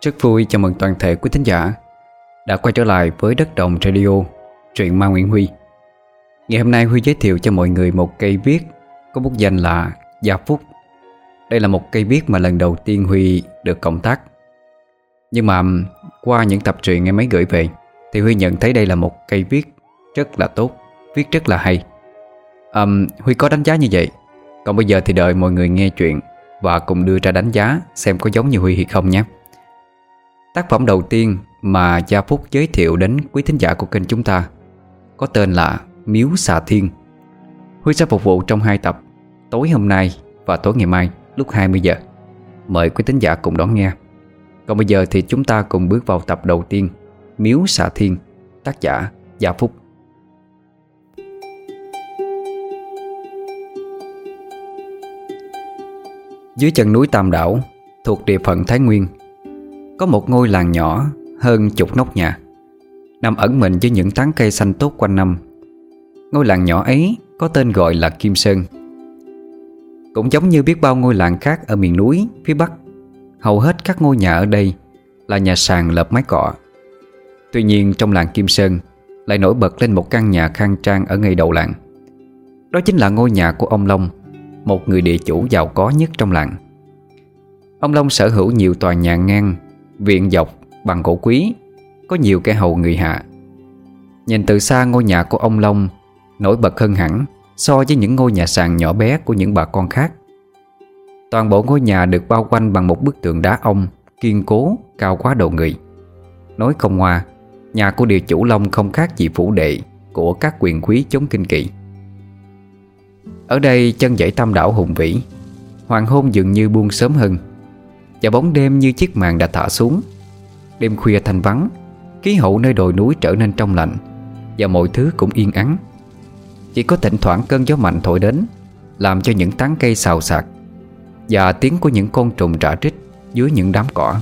Rất vui chào mừng toàn thể quý thính giả đã quay trở lại với Đất Đồng Radio, truyện ma Nguyễn Huy. Ngày hôm nay Huy giới thiệu cho mọi người một cây viết có bút danh là Gia Phúc. Đây là một cây viết mà lần đầu tiên Huy được cộng tác. Nhưng mà qua những tập truyện em ấy gửi về thì Huy nhận thấy đây là một cây viết rất là tốt, viết rất là hay. Huy có đánh giá như vậy. Còn bây giờ thì đợi mọi người nghe chuyện và cùng đưa ra đánh giá xem có giống như Huy hay không nhé. Tác phẩm đầu tiên mà Gia Phúc giới thiệu đến quý thính giả của kênh chúng ta có tên là Miếu Xà Thiên. Huy sẽ phục vụ trong 2 tập, tối hôm nay và tối ngày mai lúc 20 giờ. Mời quý thính giả cùng đón nghe. Còn bây giờ thì chúng ta cùng bước vào tập đầu tiên, Miếu Xà Thiên, tác giả Gia Phúc. Dưới chân núi Tam Đảo, thuộc địa phận Thái Nguyên, có một ngôi làng nhỏ hơn chục nóc nhà, nằm ẩn mình dưới những tán cây xanh tốt quanh năm. Ngôi làng nhỏ ấy có tên gọi là Kim Sơn. Cũng giống như biết bao ngôi làng khác ở miền núi phía Bắc, hầu hết các ngôi nhà ở đây là nhà sàn lợp mái cọ. Tuy nhiên trong làng Kim Sơn lại nổi bật lên một căn nhà khang trang ở ngay đầu làng. Đó chính là ngôi nhà của ông Long, một người địa chủ giàu có nhất trong làng. Ông Long sở hữu nhiều tòa nhà ngang, viện dọc bằng gỗ quý, có nhiều kẻ hầu người hạ. Nhìn từ xa, ngôi nhà của ông Long nổi bật hơn hẳn so với những ngôi nhà sàn nhỏ bé của những bà con khác. Toàn bộ ngôi nhà được bao quanh bằng một bức tường đá ong kiên cố, cao quá đầu người. Nói không ngoa, nhà của địa chủ Long không khác gì phủ đệ của các quyền quý chống kinh kỵ. Ở đây chân dãy Tam Đảo hùng vĩ, hoàng hôn dường như buông sớm hơn, và bóng đêm như chiếc màn đã thả xuống. Đêm khuya thanh vắng, khí hậu nơi đồi núi trở nên trong lành, và mọi thứ cũng yên ắng. Chỉ có thỉnh thoảng cơn gió mạnh thổi đến, làm cho những tán cây xào xạc, và tiếng của những con trùng rã rít dưới những đám cỏ.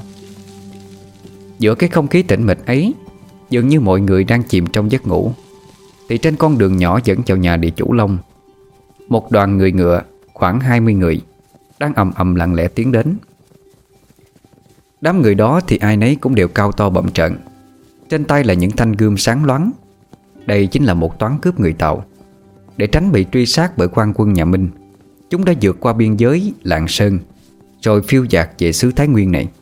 Giữa cái không khí tĩnh mịch ấy, dường như mọi người đang chìm trong giấc ngủ, thì trên con đường nhỏ dẫn vào nhà địa chủ Long, một đoàn người ngựa khoảng 20 người đang ầm ầm lặng lẽ tiến đến. Đám người đó thì ai nấy cũng đều cao to bậm trợn, trên tay là những thanh gươm sáng loáng. Đây chính là một toán cướp người Tàu. Để tránh bị truy sát bởi quan quân nhà Minh, chúng đã vượt qua biên giới Lạng Sơn, rồi phiêu dạt về xứ Thái Nguyên này.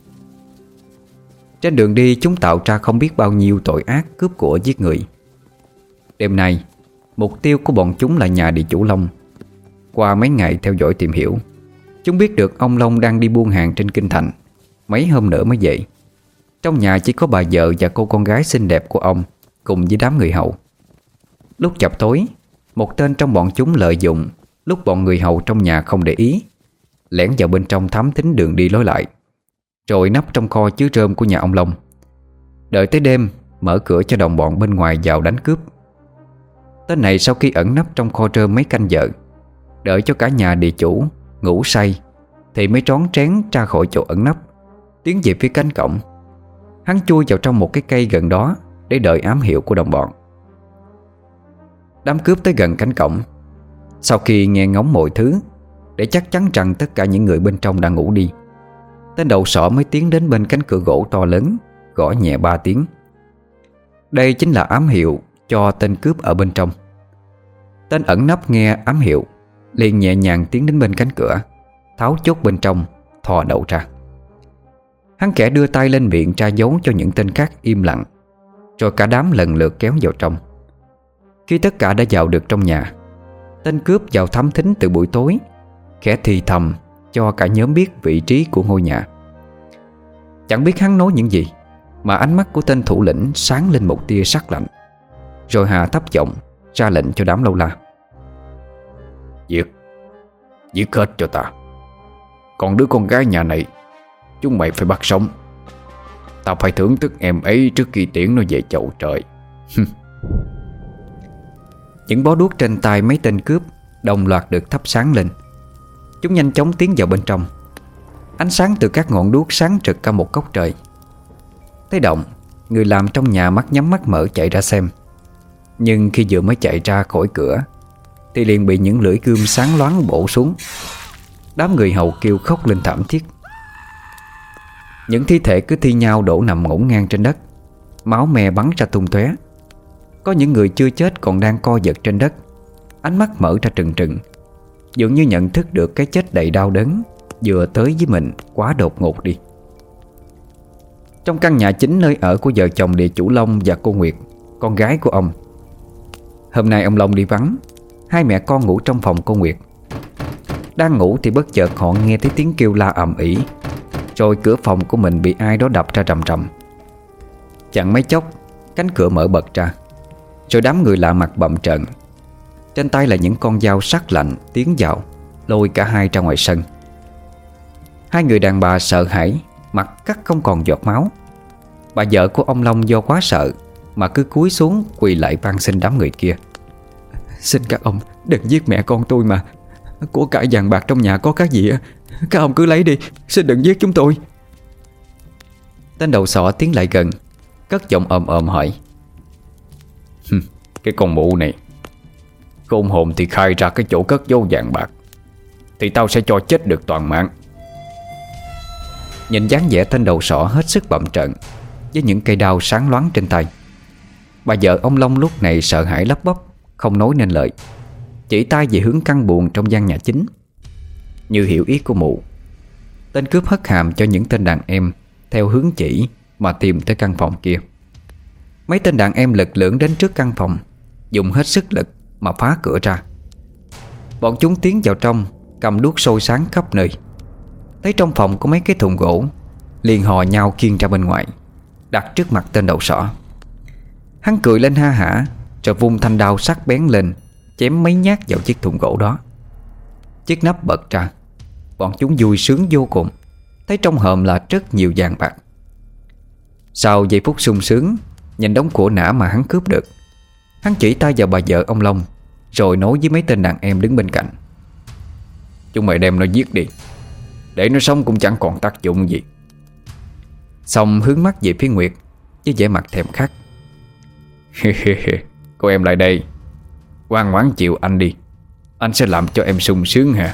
Trên đường đi, chúng tạo ra không biết bao nhiêu tội ác cướp của giết người. Đêm nay, mục tiêu của bọn chúng là nhà địa chủ Long. Qua mấy ngày theo dõi tìm hiểu, chúng biết được ông Long đang đi buôn hàng trên kinh thành, mấy hôm nữa mới về. Trong nhà chỉ có bà vợ và cô con gái xinh đẹp của ông cùng với đám người hầu. Lúc chập tối, một tên trong bọn chúng lợi dụng lúc bọn người hầu trong nhà không để ý, lẻn vào bên trong thám thính đường đi lối lại, rồi nấp trong kho chứa rơm của nhà ông Long. Đợi tới đêm, mở cửa cho đồng bọn bên ngoài vào đánh cướp. Tên này sau khi ẩn nấp trong kho rơm mấy canh giờ, đợi cho cả nhà địa chủ ngủ say, thì mới trón trén ra khỏi chỗ ẩn nấp, tiến về phía cánh cổng. Hắn chui vào trong một cái cây gần đó để đợi ám hiệu của đồng bọn. Đám cướp tới gần cánh cổng, sau khi nghe ngóng mọi thứ để chắc chắn rằng tất cả những người bên trong đã ngủ đi, tên đầu sỏ mới tiến đến bên cánh cửa gỗ to lớn, gõ nhẹ 3 tiếng. Đây chính là ám hiệu cho tên cướp ở bên trong. Tên ẩn nấp nghe ám hiệu, liền nhẹ nhàng tiến đến bên cánh cửa, tháo chốt bên trong, thò đầu ra. Hắn kẻ đưa tay lên miệng tra dấu cho những tên khác im lặng, rồi cả đám lần lượt kéo vào trong. Khi tất cả đã vào được trong nhà, tên cướp vào thám thính từ buổi tối, khẽ thì thầm cho cả nhóm biết vị trí của ngôi nhà. Chẳng biết hắn nói những gì, mà ánh mắt của tên thủ lĩnh sáng lên một tia sắc lạnh, rồi hạ thấp giọng ra lệnh cho đám lâu la: Giết hết cho ta. Còn đứa con gái nhà này, chúng mày phải bắt sống. Ta phải thưởng thức em ấy trước khi tiễn nó về chầu trời. Những bó đuốc trên tay mấy tên cướp đồng loạt được thắp sáng lên. Chúng nhanh chóng tiến vào bên trong. Ánh sáng từ các ngọn đuốc sáng rực cả một góc trời. Thấy động, người làm trong nhà mắt nhắm mắt mở chạy ra xem. Nhưng khi vừa mới chạy ra khỏi cửa thì liền bị những lưỡi gươm sáng loáng bổ xuống. Đám người hầu kêu khóc lên thảm thiết. Những thi thể cứ thi nhau đổ nằm ngổn ngang trên đất, máu me bắn ra tung tóe. Có những người chưa chết còn đang co giật trên đất, ánh mắt mở ra trừng trừng, dường như nhận thức được cái chết đầy đau đớn vừa tới với mình quá đột ngột đi. Trong căn nhà chính nơi ở của vợ chồng địa chủ Long và cô Nguyệt, con gái của ông. Hôm nay ông Long đi vắng, hai mẹ con ngủ trong phòng cô Nguyệt. Đang ngủ thì bất chợt họ nghe thấy tiếng kêu la ầm ĩ, rồi cửa phòng của mình bị ai đó đập ra rầm rầm. Chẳng mấy chốc, cánh cửa mở bật ra, rồi đám người lạ mặt bậm trợn. Trên tay là những con dao sắc lạnh tiến vào, lôi cả hai ra ngoài sân. Hai người đàn bà sợ hãi, mặt cắt không còn giọt máu. Bà vợ của ông Long do quá sợ mà cứ cúi xuống quỳ lại van xin đám người kia: "Xin các ông đừng giết mẹ con tôi mà. Của cải vàng bạc trong nhà có cái gì các ông cứ lấy đi, xin đừng giết chúng tôi." Tên đầu sọ tiến lại gần, cất giọng ồm ồm hỏi: "Cái con mụ này, khôn hồn thì khai ra cái chỗ cất giấu vàng bạc, thì tao sẽ cho chết được toàn mạng." Nhìn dáng vẻ tên đầu sọ hết sức bậm trợn, với những cây đao sáng loáng trên tay, bà vợ ông Long lúc này sợ hãi lắp bắp, không nói nên lời, chỉ tay về hướng căn buồng trong gian nhà chính. Như hiểu ý của mụ, tên cướp hất hàm cho những tên đàn em theo hướng chỉ mà tìm tới căn phòng kia. Mấy tên đàn em lực lưỡng đến trước căn phòng, dùng hết sức lực mà phá cửa ra. Bọn chúng tiến vào trong, cầm đuốc sôi sáng khắp nơi. Thấy trong phòng có mấy cái thùng gỗ, liền hò nhau khiêng ra bên ngoài, đặt trước mặt tên đầu sỏ. Hắn cười lên ha hả, rồi vung thanh đao sắc bén lên, chém mấy nhát vào chiếc thùng gỗ đó. Chiếc nắp bật ra, bọn chúng vui sướng vô cùng, thấy trong hòm là rất nhiều vàng bạc. Sau giây phút sung sướng nhìn đống của nã mà hắn cướp được, hắn chỉ tay vào bà vợ ông Long, rồi nói với mấy tên đàn em đứng bên cạnh: "Chúng mày đem nó giết đi, để nó sống cũng chẳng còn tác dụng gì." Xong hướng mắt về phía Nguyệt với vẻ mặt thèm khát: "Cô em lại đây, ngoan ngoãn chịu anh đi, anh sẽ làm cho em sung sướng hả?"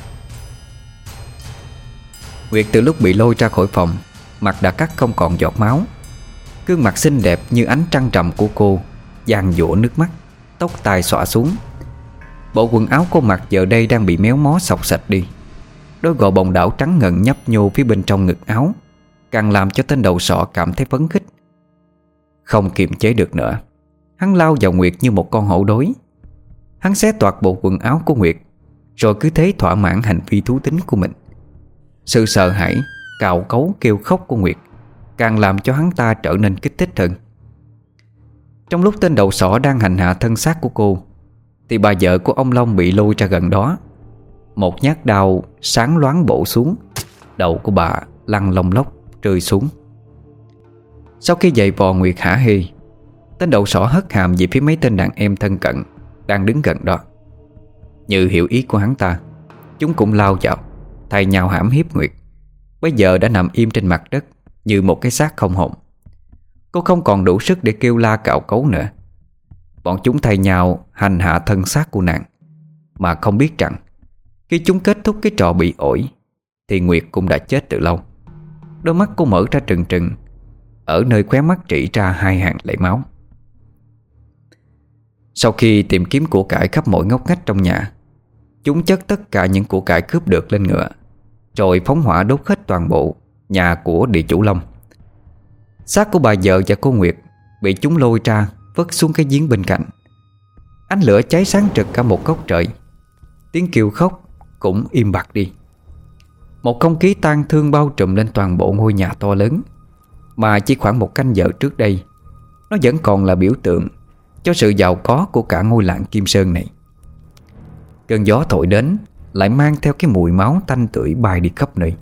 Nguyệt từ lúc bị lôi ra khỏi phòng, mặt đã cắt không còn giọt máu. Gương mặt xinh đẹp như ánh trăng trầm của cô giàn giụa nước mắt, tóc tai xõa xuống. Bộ quần áo cô mặc giờ đây đang bị méo mó xộc xạch đi. Đôi gò bồng đảo trắng ngần nhấp nhô phía bên trong ngực áo càng làm cho tên đầu sọ cảm thấy phấn khích. Không kiềm chế được nữa, hắn lao vào Nguyệt như một con hổ đói. Hắn xé toạc bộ quần áo của Nguyệt, rồi cứ thế thỏa mãn hành vi thú tính của mình. Sự sợ hãi, cào cấu kêu khóc của Nguyệt càng làm cho hắn ta trở nên kích thích hơn. Trong lúc tên đầu sỏ đang hành hạ thân xác của cô, thì bà vợ của ông Long bị lôi ra gần đó. Một nhát đao sáng loáng bổ xuống, đầu của bà lăn lông lốc rơi xuống. Sau khi giày vò Nguyệt hả hê, tên đầu sỏ hất hàm về phía mấy tên đàn em thân cận đang đứng gần đó. Như hiểu ý của hắn ta, chúng cũng lao vào, thay nhau hãm hiếp Nguyệt. Bây giờ đã nằm im trên mặt đất như một cái xác không hồn. Cô không còn đủ sức để kêu la cạo cấu nữa. Bọn chúng thay nhau hành hạ thân xác của nàng, mà không biết rằng khi chúng kết thúc cái trò bị ổi thì Nguyệt cũng đã chết từ lâu. Đôi mắt cô mở ra trừng trừng, ở nơi khóe mắt rỉ ra hai hàng lệ máu. Sau khi tìm kiếm của cải khắp mọi ngóc ngách trong nhà, chúng chất tất cả những của cải cướp được lên ngựa, rồi phóng hỏa đốt hết toàn bộ nhà của địa chủ Long. Xác của bà vợ và cô Nguyệt bị chúng lôi ra vứt xuống cái giếng bên cạnh. Ánh lửa cháy sáng rực cả một góc trời. Tiếng kêu khóc cũng im bặt đi. Một không khí tang thương bao trùm lên toàn bộ ngôi nhà to lớn, mà chỉ khoảng một canh giờ trước đây nó vẫn còn là biểu tượng cho sự giàu có của cả ngôi làng Kim Sơn này. Cơn gió thổi đến lại mang theo cái mùi máu tanh tưởi bay đi khắp nơi.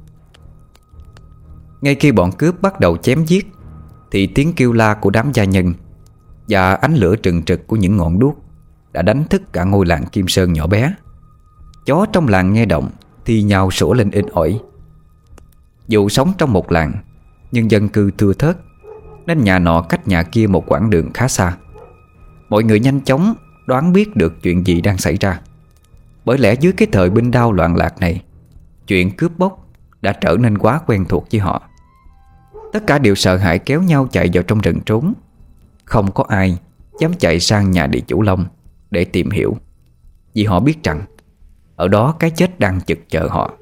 Ngay khi bọn cướp bắt đầu chém giết, thì tiếng kêu la của đám gia nhân và ánh lửa trừng trực của những ngọn đuốc đã đánh thức cả ngôi làng Kim Sơn nhỏ bé. Chó trong làng nghe động thì nhào sủa lên inh ỏi. Dù sống trong một làng, nhưng dân cư thưa thớt, nên nhà nọ cách nhà kia một quãng đường khá xa. Mọi người nhanh chóng đoán biết được chuyện gì đang xảy ra. Bởi lẽ dưới cái thời binh đao loạn lạc này, chuyện cướp bóc đã trở nên quá quen thuộc với họ. Tất cả đều sợ hãi kéo nhau chạy vào trong rừng trốn. Không có ai dám chạy sang nhà địa chủ Long để tìm hiểu, vì họ biết rằng ở đó cái chết đang chực chờ họ.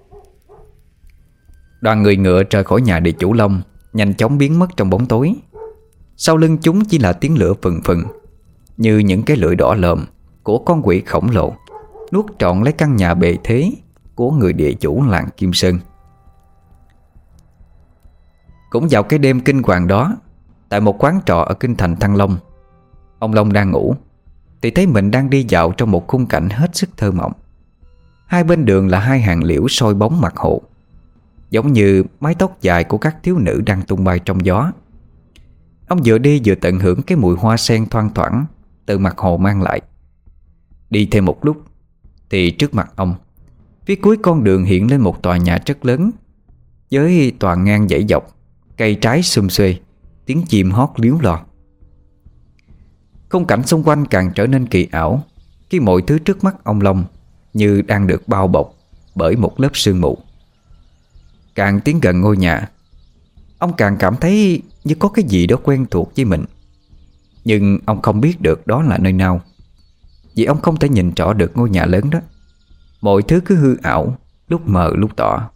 Đoàn người ngựa rời khỏi nhà địa chủ Long nhanh chóng biến mất trong bóng tối. Sau lưng chúng chỉ là tiếng lửa phừng phừng, như những cái lưỡi đỏ lòm của con quỷ khổng lồ nuốt trọn lấy căn nhà bề thế của người địa chủ làng Kim Sơn. Cũng vào cái đêm kinh hoàng đó, tại một quán trọ ở kinh thành Thăng Long, ông Long đang ngủ thì thấy mình đang đi dạo trong một khung cảnh hết sức thơ mộng. Hai bên đường là hai hàng liễu soi bóng mặt hồ, giống như mái tóc dài của các thiếu nữ đang tung bay trong gió. Ông vừa đi vừa tận hưởng cái mùi hoa sen thoang thoảng từ mặt hồ mang lại. Đi thêm một lúc thì trước mặt ông, phía cuối con đường hiện lên một tòa nhà rất lớn, với toàn ngang dãy dọc, cây trái sum xuê, tiếng chim hót líu lo. Khung cảnh xung quanh càng trở nên kỳ ảo khi mọi thứ trước mắt ông Long như đang được bao bọc bởi một lớp sương mù. Càng tiến gần ngôi nhà, ông càng cảm thấy như có cái gì đó quen thuộc với mình. Nhưng ông không biết được đó là nơi nào, vì ông không thể nhìn rõ được ngôi nhà lớn đó. Mọi thứ cứ hư ảo, lúc mờ lúc tỏ.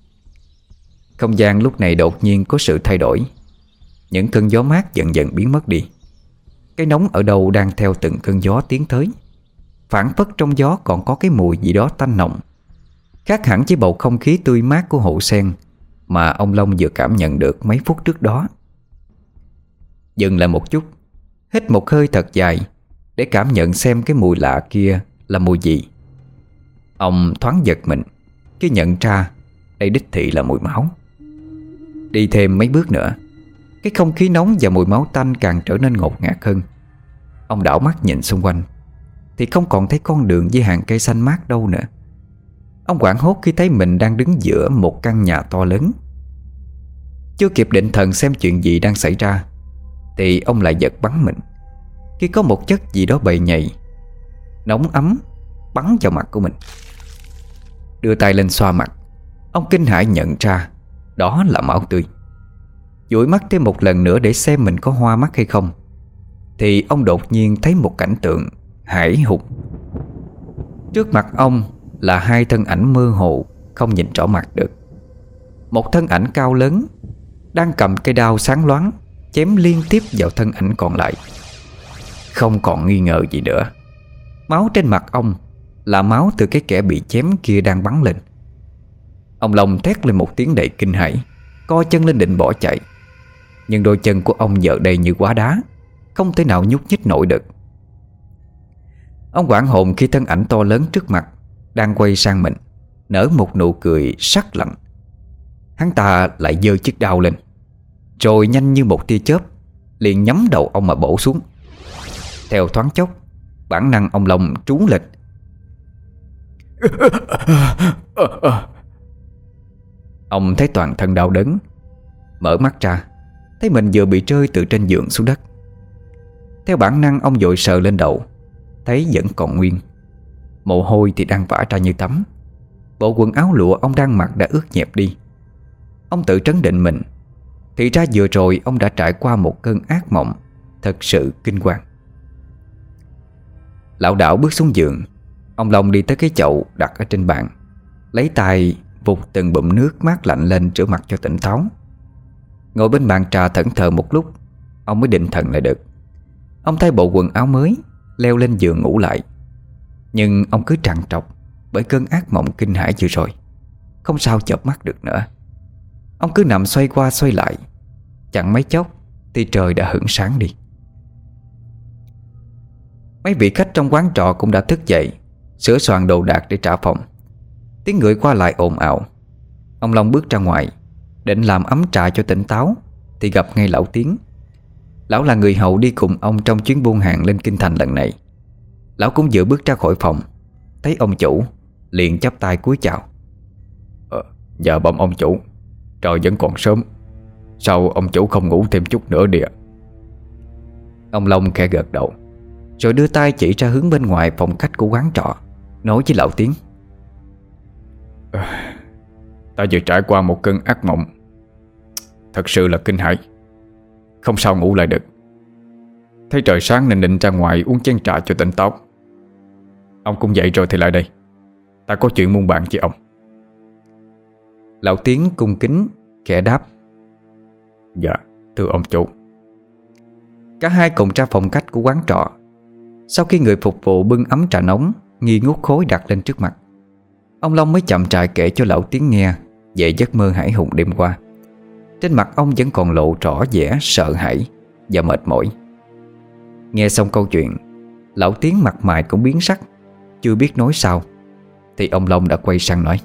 Không gian lúc này đột nhiên có sự thay đổi. Những cơn gió mát dần dần biến mất đi. Cái nóng ở đâu đang theo từng cơn gió tiến tới. Phảng phất trong gió còn có cái mùi gì đó tanh nồng, khác hẳn với bầu không khí tươi mát của hồ sen mà ông Long vừa cảm nhận được mấy phút trước đó. Dừng lại một chút, hít một hơi thật dài để cảm nhận xem cái mùi lạ kia là mùi gì. Ông thoáng giật mình khi nhận ra đây đích thị là mùi máu. Đi thêm mấy bước nữa, cái không khí nóng và mùi máu tanh càng trở nên ngột ngạt hơn. Ông đảo mắt nhìn xung quanh thì không còn thấy con đường với hàng cây xanh mát đâu nữa. Ông hoảng hốt khi thấy mình đang đứng giữa một căn nhà to lớn. Chưa kịp định thần xem chuyện gì đang xảy ra thì ông lại giật bắn mình khi có một chất gì đó bầy nhầy, nóng ấm bắn vào mặt của mình. Đưa tay lên xoa mặt, ông kinh hãi nhận ra đó là máu tươi. Dụi mắt thêm một lần nữa để xem mình có hoa mắt hay không, thì ông đột nhiên thấy một cảnh tượng hãi hùng. Trước mặt ông là hai thân ảnh mơ hồ, không nhìn rõ mặt được. Một thân ảnh cao lớn đang cầm cây đao sáng loáng chém liên tiếp vào thân ảnh còn lại. Không còn nghi ngờ gì nữa, máu trên mặt ông là máu từ cái kẻ bị chém kia đang bắn lên. Ông Long thét lên một tiếng đầy kinh hãi, co chân lên định bỏ chạy. Nhưng đôi chân của ông giờ đây như quá đá, không thể nào nhúc nhích nổi được. Ông hoảng hồn khi thân ảnh to lớn trước mặt đang quay sang mình, nở một nụ cười sắc lạnh. Hắn ta lại giơ chiếc đao lên, rồi nhanh như một tia chớp liền nhắm đầu ông mà bổ xuống. Theo thoáng chốc, bản năng ông Long trú lên. Ông thấy toàn thân đau đớn, mở mắt ra thấy mình vừa bị rơi từ trên giường xuống đất. Theo bản năng ông vội sờ lên đầu, thấy vẫn còn nguyên. Mồ hôi thì đang vã ra như tắm. Bộ quần áo lụa ông đang mặc đã ướt nhẹp đi. Ông tự trấn định mình, thì ra vừa rồi ông đã trải qua một cơn ác mộng thật sự kinh hoàng. Lảo đảo bước xuống giường, ông Long đi tới cái chậu đặt ở trên bàn, lấy tay vụt từng bụm nước mát lạnh lên rửa mặt cho tỉnh táo. Ngồi bên bàn trà thẫn thờ một lúc, ông mới định thần lại được. Ông thay bộ quần áo mới, leo lên giường ngủ lại. Nhưng ông cứ trằn trọc bởi cơn ác mộng kinh hãi vừa rồi, không sao chợp mắt được nữa. Ông cứ nằm xoay qua xoay lại. Chẳng mấy chốc thì trời đã hửng sáng đi. Mấy vị khách trong quán trọ cũng đã thức dậy, sửa soạn đồ đạc để trả phòng. Tiếng người qua lại ồn ào. Ông Long bước ra ngoài định làm ấm trà cho tỉnh táo thì gặp ngay lão Tiến. Lão là người hầu đi cùng ông trong chuyến buôn hàng lên kinh thành lần này. Lão cũng vừa bước ra khỏi phòng, thấy ông chủ liền chắp tay cúi chào. Dạ bẩm ông chủ, trời vẫn còn sớm, sao ông chủ không ngủ thêm chút nữa đi ạ? Ông Long khẽ gật đầu, rồi đưa tay chỉ ra hướng bên ngoài phòng khách của quán trọ, nói với lão Tiến. Ta vừa trải qua một cơn ác mộng. Thật sự là kinh hãi, không sao ngủ lại được. Thấy trời sáng nên định ra ngoài uống chén trà cho tỉnh táo. Ông cũng dậy rồi thì lại đây, ta có chuyện muôn bàn với ông. Lão Tiến cung kính khẽ đáp: Dạ thưa ông chủ. Cả hai cùng ra phòng khách của quán trọ. Sau khi người phục vụ bưng ấm trà nóng nghi ngút khối đặt lên trước mặt, ông Long mới chậm rãi kể cho lão Tiến nghe về giấc mơ hãi hùng đêm qua. Trên mặt ông vẫn còn lộ rõ vẻ sợ hãi và mệt mỏi. Nghe xong câu chuyện, lão Tiến mặt mày cũng biến sắc, chưa biết nói sao, thì ông Long đã quay sang nói: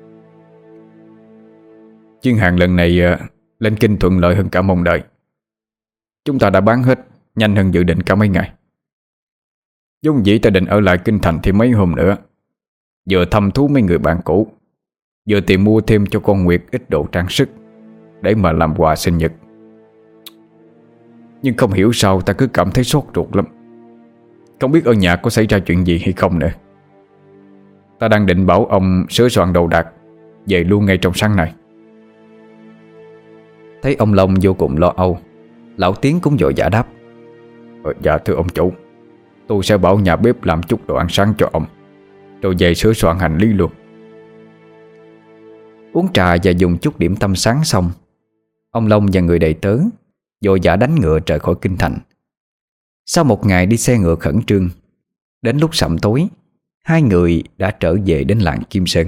Chuyến hàng lần này lên kinh thuận lợi hơn cả mong đợi. Chúng ta đã bán hết nhanh hơn dự định cả mấy ngày. Vốn dĩ ta định ở lại kinh thành thêm mấy hôm nữa, vừa thăm thú mấy người bạn cũ, vừa tìm mua thêm cho con Nguyệt ít đồ trang sức để mà làm quà sinh nhật. Nhưng không hiểu sao ta cứ cảm thấy sốt ruột lắm, không biết ở nhà có xảy ra chuyện gì hay không nữa. Ta đang định bảo ông sửa soạn đồ đạc về luôn ngay trong sáng nay. Thấy ông Long vô cùng lo âu, lão Tiến cũng vội vã đáp: Dạ thưa ông chủ, tôi sẽ bảo nhà bếp làm chút đồ ăn sáng cho ông, rồi về sửa soạn hành lý luôn. Uống trà và dùng chút điểm tâm sáng xong, ông Long và người đầy tớ vội vã đánh ngựa rời khỏi kinh thành. Sau một ngày đi xe ngựa khẩn trương, đến lúc sẩm tối, hai người đã trở về đến làng Kim Sơn.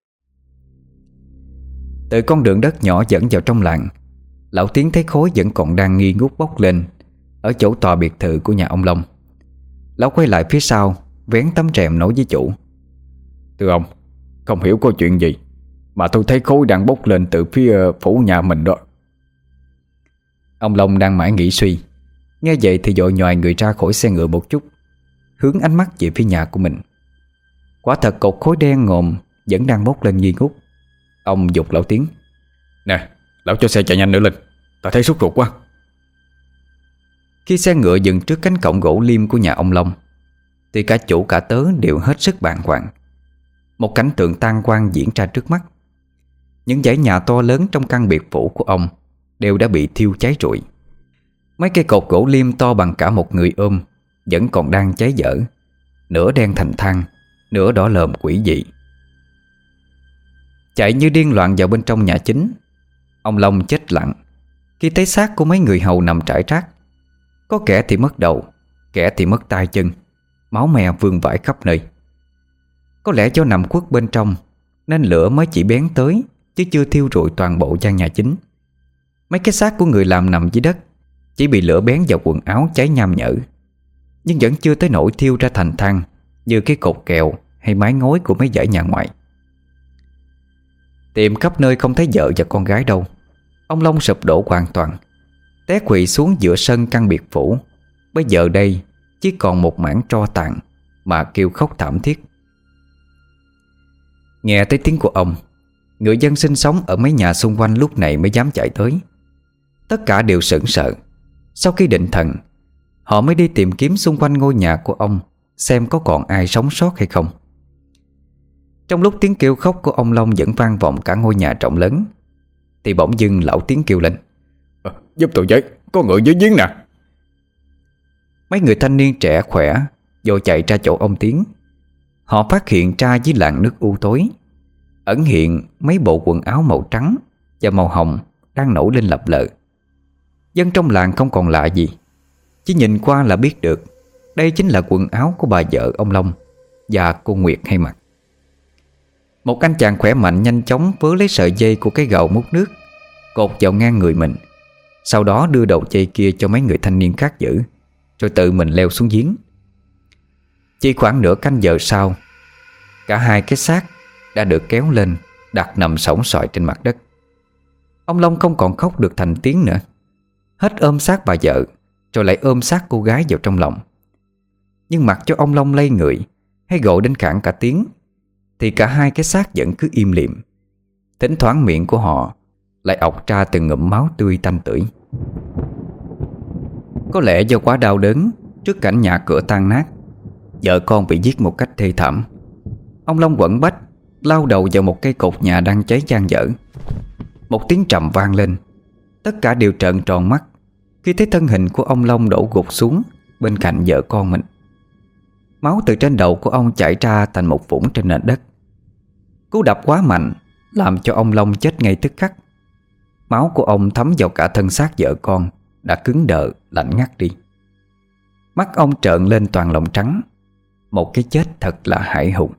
Từ con đường đất nhỏ dẫn vào trong làng, lão Tiến thấy khói vẫn còn đang nghi ngút bốc lên ở chỗ tòa biệt thự của nhà ông Long. Lão quay lại phía sau, vén tấm rèm nói với chủ: Thưa ông, không hiểu có chuyện gì mà tôi thấy khói đang bốc lên từ phía phủ nhà mình đó. Ông Long đang mãi nghĩ suy, nghe vậy thì vội nhòi người ra khỏi xe ngựa một chút, hướng ánh mắt về phía nhà của mình. Quả thật cột khói đen ngòm vẫn đang bốc lên nghi ngút. Ông giục lão Tiến: Nè, lão cho xe chạy nhanh nữa lên, ta thấy sốt ruột quá. Khi xe ngựa dừng trước cánh cổng gỗ liêm của nhà ông Long, thì cả chủ cả tớ đều hết sức bàng hoàng. Một cảnh tượng tang quang diễn ra trước mắt. Những dãy nhà to lớn trong căn biệt phủ của ông đều đã bị thiêu cháy rụi. Mấy cây cột gỗ liêm to bằng cả một người ôm vẫn còn đang cháy dở, nửa đen thành than, nửa đỏ lòm quỷ dị. Chạy như điên loạn vào bên trong nhà chính, ông Long chết lặng khi thấy xác của mấy người hầu nằm trải rác. Có kẻ thì mất đầu, kẻ thì mất tay chân, máu me vương vãi khắp nơi. Có lẽ do nằm khuất bên trong nên lửa mới chỉ bén tới, chứ chưa thiêu rụi toàn bộ gian nhà chính. Mấy cái xác của người làm nằm dưới đất chỉ bị lửa bén vào quần áo cháy nham nhở, nhưng vẫn chưa tới nỗi thiêu ra thành than như cái cột kèo hay mái ngói của mấy dãy nhà ngoại. Tìm khắp nơi không thấy vợ và con gái đâu, ông Long sụp đổ hoàn toàn, té quỵ xuống giữa sân căn biệt phủ. Bây giờ đây chỉ còn một mảng tro tàn mà kêu khóc thảm thiết. Nghe thấy tiếng của ông, người dân sinh sống ở mấy nhà xung quanh lúc này mới dám chạy tới. Tất cả đều sững sờ. Sau khi định thần, họ mới đi tìm kiếm xung quanh ngôi nhà của ông, xem có còn ai sống sót hay không. Trong lúc tiếng kêu khóc của ông Long vẫn vang vọng cả ngôi nhà rộng lớn, thì bỗng dưng lão Tiến kêu lên: Giúp tôi với, có người dưới giếng nè. Mấy người thanh niên trẻ khỏe vội chạy ra chỗ ông Tiến. Họ phát hiện ra dưới làn nước u tối ẩn hiện mấy bộ quần áo màu trắng và màu hồng đang nổi lên lập lờ. Dân trong làng không còn lạ gì, chỉ nhìn qua là biết được đây chính là quần áo của bà vợ ông Long và cô Nguyệt hay mặc. Một anh chàng khỏe mạnh nhanh chóng vớ lấy sợi dây của cái gầu múc nước, cột vào ngang người mình, sau đó đưa đầu dây kia cho mấy người thanh niên khác giữ, rồi tự mình leo xuống giếng. Chỉ khoảng nửa canh giờ sau, cả hai cái xác đã được kéo lên, đặt nằm sõng soài trên mặt đất. Ông Long không còn khóc được thành tiếng nữa, hết ôm xác bà vợ rồi lại ôm xác cô gái vào trong lòng. Nhưng mặc cho ông Long lay người hay gọi đến khản cả tiếng, thì cả hai cái xác vẫn cứ im lìm. Thỉnh thoảng miệng của họ lại ọc ra từng ngụm máu tươi tanh tưởi. Có lẽ do quá đau đớn trước cảnh nhà cửa tan nát, vợ con bị giết một cách thê thảm, ông Long quẫn bách lao đầu vào một cây cột nhà đang cháy chan dở. Một tiếng trầm vang lên, Tất cả đều trợn tròn mắt khi thấy thân hình của ông Long đổ gục xuống bên cạnh vợ con mình. Máu từ trên đầu của ông chảy ra thành một vũng trên nền đất. Cú đập quá mạnh làm cho ông Long chết ngay tức khắc. Máu của ông thấm vào cả thân xác vợ con đã cứng đờ lạnh ngắt đi. Mắt ông trợn lên toàn lòng trắng. Một cái chết thật là hãi hùng.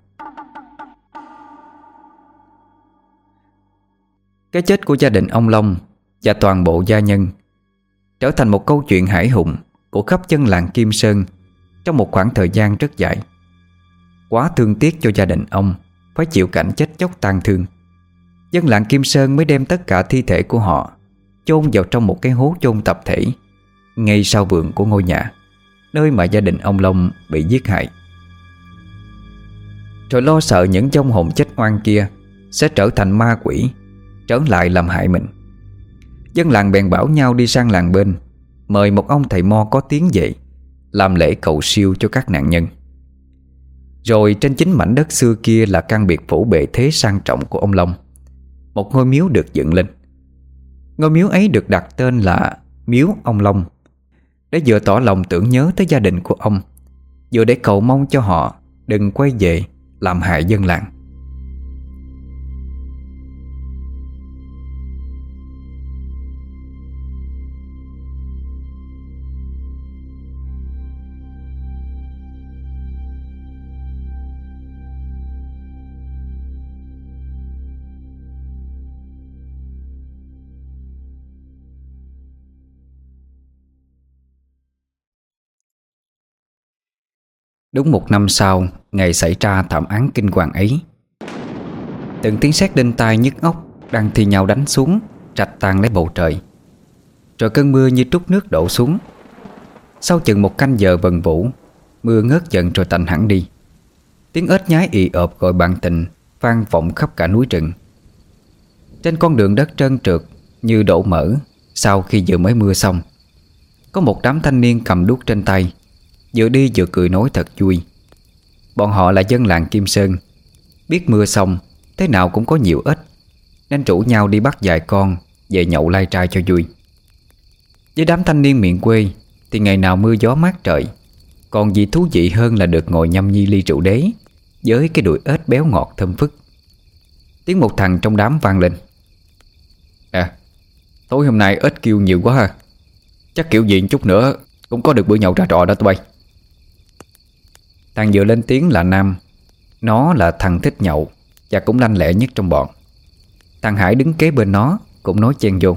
Cái chết của gia đình ông Long và toàn bộ gia nhân trở thành một câu chuyện hãi hùng của khắp dân làng Kim Sơn trong một khoảng thời gian rất dài. Quá thương tiếc cho gia đình ông phải chịu cảnh chết chóc tang thương. Dân làng Kim Sơn mới đem tất cả thi thể của họ chôn vào trong một cái hố chôn tập thể ngay sau vườn của ngôi nhà nơi mà gia đình ông Long bị giết hại. Rồi lo sợ những vong hồn chết oan kia sẽ trở thành ma quỷ trở lại làm hại mình, dân làng bèn bảo nhau đi sang làng bên mời một ông thầy mo có tiếng về làm lễ cầu siêu cho các nạn nhân. Rồi trên chính mảnh đất xưa kia là căn biệt phủ bề thế sang trọng của ông Long, một ngôi miếu được dựng lên. Ngôi miếu ấy được đặt tên là Miếu Ông Long, để vừa tỏ lòng tưởng nhớ tới gia đình của ông, vừa để cầu mong cho họ đừng quay về làm hại dân làng. Đúng 1 năm sau ngày xảy ra thảm án kinh hoàng ấy, từng tiếng sét đinh tai nhức óc đang thi nhau đánh xuống, rạch tan lấy bầu trời. Rồi cơn mưa như trút nước đổ xuống. Sau chừng 1 canh giờ vần vũ, mưa ngớt dần rồi tạnh hẳn đi. Tiếng ếch nhái ì ộp gọi bạn tình vang vọng khắp cả núi rừng. Trên con đường đất trơn trượt như đổ mỡ sau khi vừa mới mưa xong, có một đám thanh niên cầm đuốc trên tay, vừa đi vừa cười nói thật vui. Bọn họ là dân làng Kim Sơn, biết mưa xong thế nào cũng có nhiều ếch, nên rủ nhau đi bắt vài con về nhậu lai trai cho vui. Với đám thanh niên miền quê thì ngày nào mưa gió mát trời, còn gì thú vị hơn là được ngồi nhâm nhi ly rượu đế với cái đùi ếch béo ngọt thơm phức. Tiếng một thằng trong đám vang lên: tối hôm nay ếch kêu nhiều quá ha, chắc kiểu gì chút nữa cũng có được bữa nhậu ra trọ đó tụi bay. Thằng vừa lên tiếng là Nam. Nó là thằng thích nhậu và cũng lanh lẹ nhất trong bọn. Thằng Hải đứng kế bên nó cũng nói chen vô: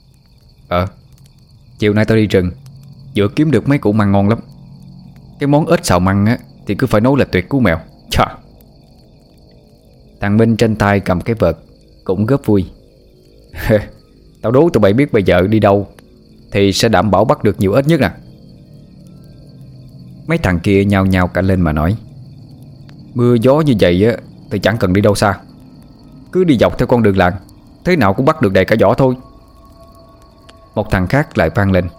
chiều nay tao đi rừng, vừa kiếm được mấy củ măng ngon lắm. Cái món ếch xào măng á thì cứ phải nói là tuyệt cú mèo. Chà. Thằng Minh trên tay cầm cái vợt cũng góp vui: tao đố tụi bay biết bây giờ đi đâu thì sẽ đảm bảo bắt được nhiều ếch nhất nè. Mấy thằng kia nhao nhao cả lên mà nói: mưa gió như vậy á thì chẳng cần đi đâu xa, cứ đi dọc theo con đường làng, thế nào cũng bắt được đầy cả giỏ thôi. Một thằng khác lại vang lên: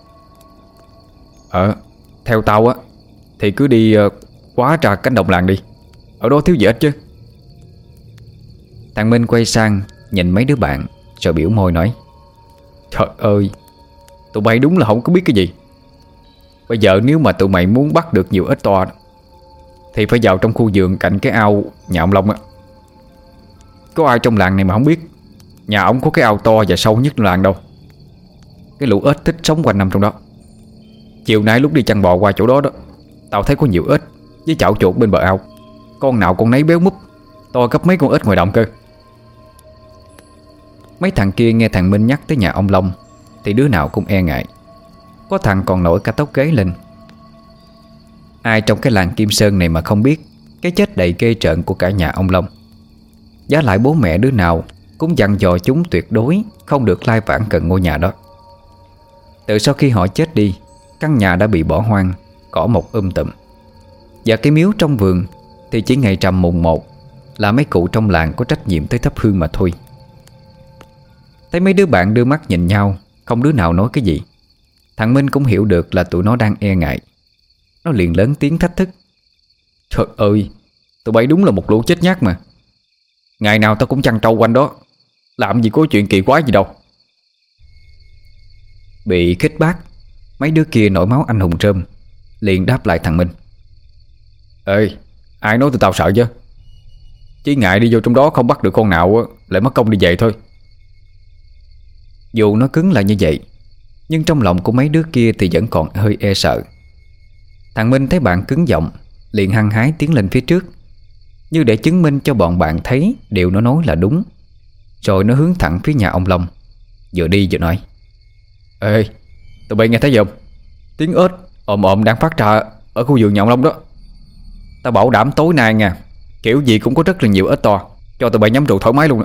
theo tao á thì cứ đi quá ra cánh đồng làng đi, ở đó thiếu gì ếch chứ. Thằng Minh quay sang nhìn mấy đứa bạn rồi biểu môi nói: trời ơi, tụi bay đúng là không có biết cái gì. Bây giờ nếu mà tụi mày muốn bắt được nhiều ếch to thì phải vào trong khu vườn cạnh cái ao nhà ông Long á. Có ai trong làng này mà không biết nhà ông có cái ao to và sâu nhất làng đâu. Cái lũ ếch thích sống quanh năm trong đó. Chiều nay lúc đi chăn bò qua chỗ đó tao thấy có nhiều ếch với chảo chuột bên bờ ao, con nào con nấy béo múp, to gấp mấy con ếch ngoài đồng cơ. Mấy thằng kia nghe thằng Minh nhắc tới nhà ông Long thì đứa nào cũng e ngại. Có thằng còn nổi cả tóc gáy lên. Ai trong cái làng Kim Sơn này mà không biết cái chết đầy ghê rợn của cả nhà ông Long. Giá lại bố mẹ đứa nào cũng dặn dò chúng tuyệt đối không được lai vãng gần ngôi nhà đó. Từ sau khi họ chết đi, căn nhà đã bị bỏ hoang, cỏ mọc tùm. Và cái miếu trong vườn thì chỉ ngày rằm mùng 1 là mấy cụ trong làng có trách nhiệm tới thắp hương mà thôi. Thấy mấy đứa bạn đưa mắt nhìn nhau, không đứa nào nói cái gì. Thằng Minh cũng hiểu được là tụi nó đang e ngại. Nó liền lớn tiếng thách thức: trời ơi, tụi bay đúng là một lũ chết nhát mà. Ngày nào tao cũng chăn trâu quanh đó, làm gì có chuyện kỳ quái gì đâu. Bị khích bác, mấy đứa kia nổi máu anh hùng rơm, liền đáp lại thằng Minh: Ê, ai nói tụi tao sợ chứ? Chỉ ngại đi vô trong đó không bắt được con nào lại mất công đi về thôi. Dù nó cứng là như vậy, nhưng trong lòng của mấy đứa kia thì vẫn còn hơi e sợ. Thằng Minh thấy bạn cứng giọng, liền hăng hái tiến lên phía trước, như để chứng minh cho bọn bạn thấy điều nó nói là đúng. Rồi nó hướng thẳng phía nhà ông Long, vừa đi vừa nói: Ê, tụi bay nghe thấy gì không? Tiếng ếch ồm ồm đang phát ra ở khu vườn nhà ông Long đó. Tao bảo đảm tối nay nha, kiểu gì cũng có rất là nhiều ếch to, cho tụi bay nhắm rượu thoải mái luôn đó.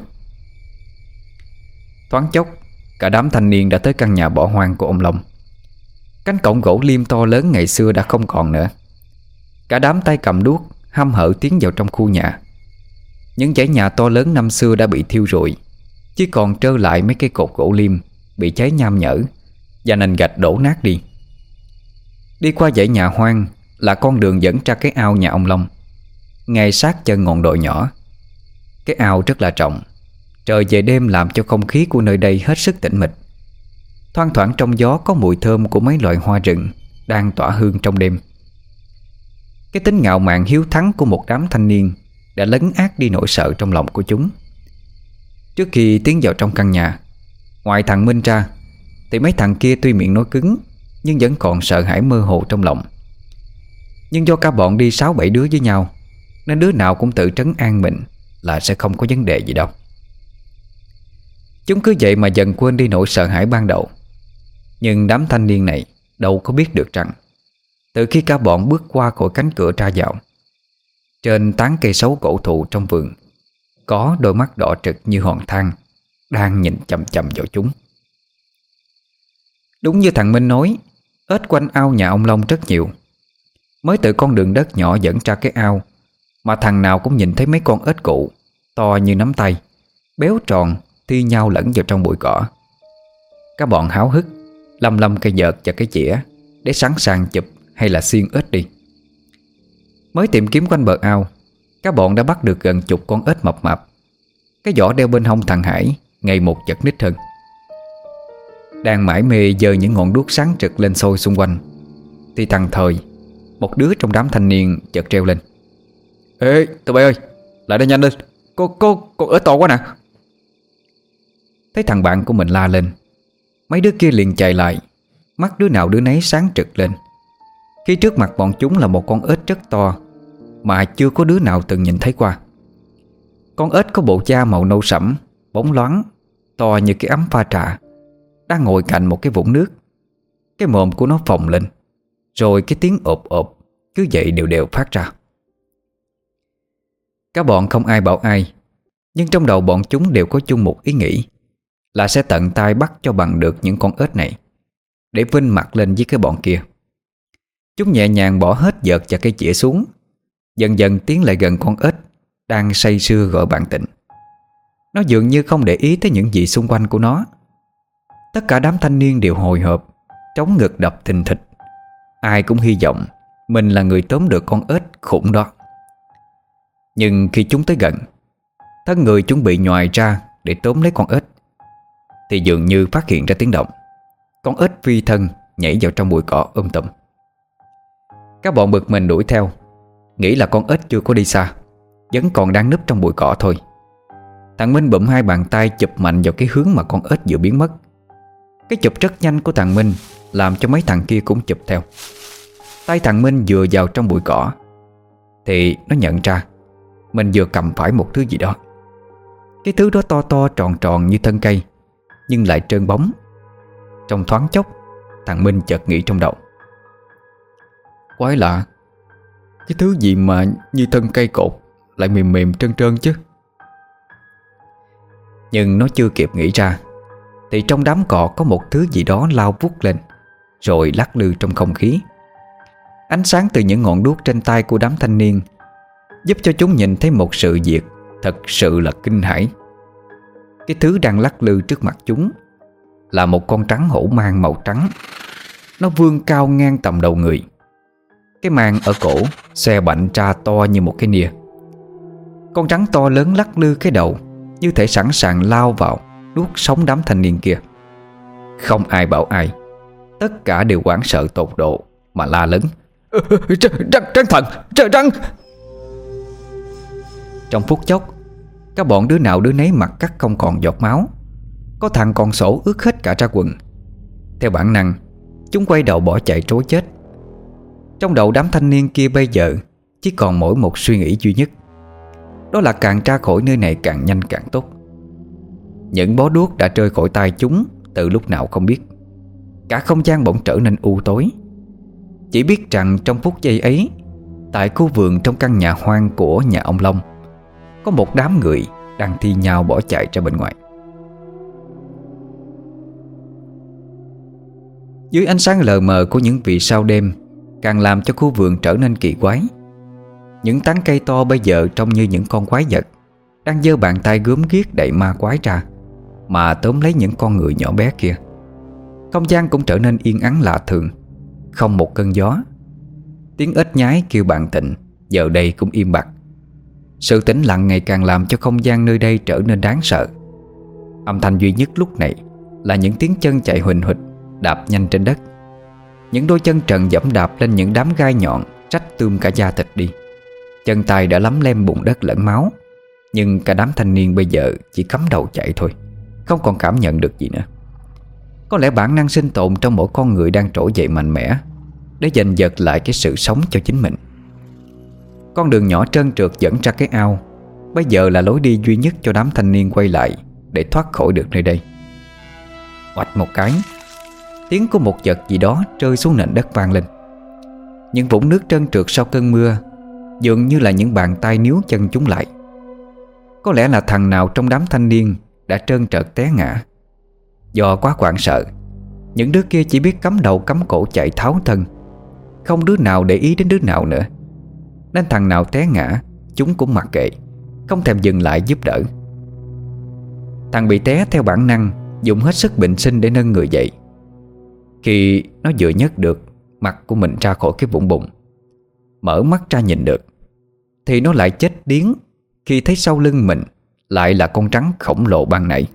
Thoáng chốc, cả đám thanh niên đã tới căn nhà bỏ hoang của ông Long. Cánh cổng gỗ liêm to lớn ngày xưa đã không còn nữa. Cả đám tay cầm đuốc hăm hở tiến vào trong khu nhà. Những dãy nhà to lớn năm xưa đã bị thiêu rụi, chỉ còn trơ lại mấy cây cột gỗ liêm bị cháy nham nhở và nền gạch đổ nát đi. Đi qua dãy nhà hoang là con đường dẫn ra cái ao nhà ông Long, ngay sát chân ngọn đồi nhỏ. Cái ao rất là rộng. Trời về đêm làm cho không khí của nơi đây hết sức tĩnh mịch. Thoang thoảng trong gió có mùi thơm của mấy loài hoa rừng đang tỏa hương trong đêm. Cái tính ngạo mạn hiếu thắng của một đám thanh niên đã lấn át đi nỗi sợ trong lòng của chúng. Trước khi tiến vào trong căn nhà, ngoài thằng Minh ra thì mấy thằng kia tuy miệng nói cứng nhưng vẫn còn sợ hãi mơ hồ trong lòng. Nhưng do cả bọn đi 6-7 đứa với nhau, nên đứa nào cũng tự trấn an mình là sẽ không có vấn đề gì đâu. Chúng cứ vậy mà dần quên đi nỗi sợ hãi ban đầu. Nhưng đám thanh niên này đâu có biết được rằng, từ khi cả bọn bước qua khỏi cánh cửa ra vào, trên tán cây sấu cổ thụ trong vườn có đôi mắt đỏ trực như hòn than đang nhìn chằm chằm vào chúng. Đúng như thằng Minh nói, ếch quanh ao nhà ông Long rất nhiều. Mới từ con đường đất nhỏ dẫn ra cái ao mà thằng nào cũng nhìn thấy mấy con ếch cụ to như nắm tay, béo tròn thi nhau lẫn vào trong bụi cỏ. Các bọn háo hức lăm lăm cây vợt và cái chĩa để sẵn sàng chụp hay là xiên ếch đi. Mới tìm kiếm quanh bờ ao, các bọn đã bắt được gần chục con ếch mập mạp. Cái vỏ đeo bên hông thằng Hải ngày một chật ních hơn. Đang mải mê giơ những ngọn đuốc sáng trực lên sôi xung quanh, thì thằng Thời, một đứa trong đám thanh niên, chợt reo lên: Ê, tụi bay ơi, lại đây nhanh lên, con ếch to quá nè. Thấy thằng bạn của mình la lên, mấy đứa kia liền chạy lại, mắt đứa nào đứa nấy sáng trực lên. Khi trước mặt bọn chúng là một con ếch rất to mà chưa có đứa nào từng nhìn thấy qua. Con ếch có bộ da màu nâu sẫm, bóng loáng, to như cái ấm pha trà, đang ngồi cạnh một cái vũng nước. Cái mồm của nó phồng lên, rồi cái tiếng ộp ộp cứ vậy đều đều phát ra. Các bọn không ai bảo ai, nhưng trong đầu bọn chúng đều có chung một ý nghĩ là sẽ tận tay bắt cho bằng được những con ếch này, để vinh mặt lên với cái bọn kia. Chúng nhẹ nhàng bỏ hết vợt và cây chĩa xuống, dần dần tiến lại gần con ếch đang say sưa gọi bạn tịnh. Nó dường như không để ý tới những gì xung quanh của nó. Tất cả đám thanh niên đều hồi hộp, trống ngực đập thình thịch. Ai cũng hy vọng mình là người tóm được con ếch khủng đó. Nhưng khi chúng tới gần, thân người chúng bị nhoài ra để tóm lấy con ếch, thì dường như phát hiện ra tiếng động. Con ếch phi thân nhảy vào trong bụi cỏ tùm. Các bọn bực mình đuổi theo, nghĩ là con ếch chưa có đi xa, vẫn còn đang núp trong bụi cỏ thôi. Thằng Minh bụm hai bàn tay chụp mạnh vào cái hướng mà con ếch vừa biến mất. Cái chụp rất nhanh của thằng Minh làm cho mấy thằng kia cũng chụp theo. Tay thằng Minh vừa vào trong bụi cỏ thì nó nhận ra mình vừa cầm phải một thứ gì đó. Cái thứ đó to to tròn tròn như thân cây, nhưng lại trơn bóng. Trong thoáng chốc, thằng Minh chợt nghĩ trong đầu: quái lạ, cái thứ gì mà như thân cây cột lại mềm mềm trơn trơn chứ. Nhưng nó chưa kịp nghĩ ra thì trong đám cỏ có một thứ gì đó lao vút lên, rồi lắc lư trong không khí. Ánh sáng từ những ngọn đuốc trên tay của đám thanh niên giúp cho chúng nhìn thấy một sự việc thật sự là kinh hãi. Cái thứ đang lắc lư trước mặt chúng là một con trắng hổ mang màu trắng. Nó vươn cao ngang tầm đầu người. Cái mang ở cổ xòe bạnh ra to như một cái nia. Con trắng to lớn lắc lư cái đầu, như thể sẵn sàng lao vào đuốt sống đám thanh niên kia. Không ai bảo ai, Tất cả đều hoảng sợ tột độ mà la lớn: Trăng thần! Trăng! Trong phút chốc, các bọn đứa nào đứa nấy mặt cắt không còn giọt máu. Có thằng còn sổ ướt hết cả ra quần. Theo bản năng, chúng quay đầu bỏ chạy trối chết. Trong đầu đám thanh niên kia bây giờ chỉ còn mỗi một suy nghĩ duy nhất, đó là càng ra khỏi nơi này càng nhanh càng tốt. Những bó đuốc đã rơi khỏi tay chúng từ lúc nào không biết. Cả không gian bỗng trở nên u tối. Chỉ biết rằng trong phút giây ấy, tại khu vườn trong căn nhà hoang của nhà ông Long, có một đám người đang thi nhau bỏ chạy ra bên ngoài. Dưới ánh sáng lờ mờ của những vì sao đêm càng làm cho khu vườn trở nên kỳ quái. Những tán cây to bây giờ trông như những con quái vật đang giơ bàn tay gớm ghiếc đậy ma quái ra mà tóm lấy những con người nhỏ bé kia. Không gian cũng trở nên yên ắng lạ thường, không một cơn gió. Tiếng ếch nhái kêu bạn thịnh giờ đây cũng im bặt. Sự tĩnh lặng ngày càng làm cho không gian nơi đây trở nên đáng sợ. Âm thanh duy nhất lúc này là những tiếng chân chạy huỳnh huỵch đạp nhanh trên đất. Những đôi chân trần giẫm đạp lên những đám gai nhọn rách tươm cả da thịt đi. Chân tay đã lấm lem bùn đất lẫn máu. Nhưng cả đám thanh niên bây giờ chỉ cắm đầu chạy thôi, không còn cảm nhận được gì nữa. Có lẽ bản năng sinh tồn trong mỗi con người đang trỗi dậy mạnh mẽ để giành giật lại cái sự sống cho chính mình. Con đường nhỏ trơn trượt dẫn ra cái ao bây giờ là lối đi duy nhất cho đám thanh niên quay lại để thoát khỏi được nơi đây. Oạch một cái, tiếng của một vật gì đó rơi xuống nền đất vang lên. Những vũng nước trơn trượt sau cơn mưa dường như là những bàn tay níu chân chúng lại. Có lẽ là thằng nào trong đám thanh niên đã trơn trợt té ngã. Do quá hoảng sợ, những đứa kia chỉ biết cắm đầu cắm cổ chạy tháo thân, không đứa nào để ý đến đứa nào nữa. Nên thằng nào té ngã chúng cũng mặc kệ, không thèm dừng lại giúp đỡ. Thằng bị té theo bản năng dùng hết sức bình sinh để nâng người dậy. Khi nó vừa nhấc được mặt của mình ra khỏi cái vũng bùn, mở mắt ra nhìn được, thì nó lại chết điếng khi thấy sau lưng mình lại là con rắn khổng lồ ban nãy.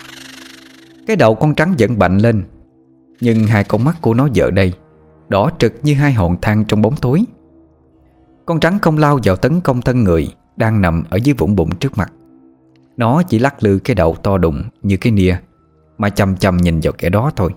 Cái đầu con rắn vẫn bạnh lên, nhưng hai con mắt của nó giờ đây đỏ trực như hai hòn than trong bóng tối. Con rắn không lao vào tấn công thân người đang nằm ở dưới vũng bùn trước mặt. Nó chỉ lắc lư cái đầu to đùng như cái nia mà chằm chằm nhìn vào kẻ đó thôi.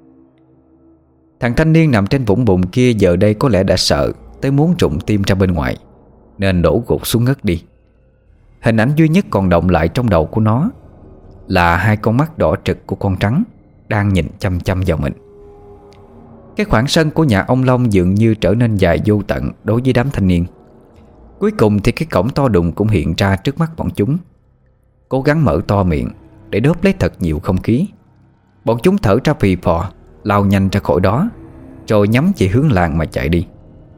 Thằng thanh niên nằm trên vũng bùn kia giờ đây có lẽ đã sợ tới muốn rụng tim ra bên ngoài, nên đổ gục xuống ngất đi. Hình ảnh duy nhất còn động lại trong đầu của nó là hai con mắt đỏ trực của con rắn đang nhìn chăm chăm vào mình. Cái khoảng sân của nhà ông Long dường như trở nên dài vô tận đối với đám thanh niên. Cuối cùng thì cái cổng to đùng cũng hiện ra trước mắt bọn chúng. Cố gắng mở to miệng để đớp lấy thật nhiều không khí. Bọn chúng thở ra phì phò, lao nhanh ra khỏi đó, rồi nhắm về hướng làng mà chạy đi.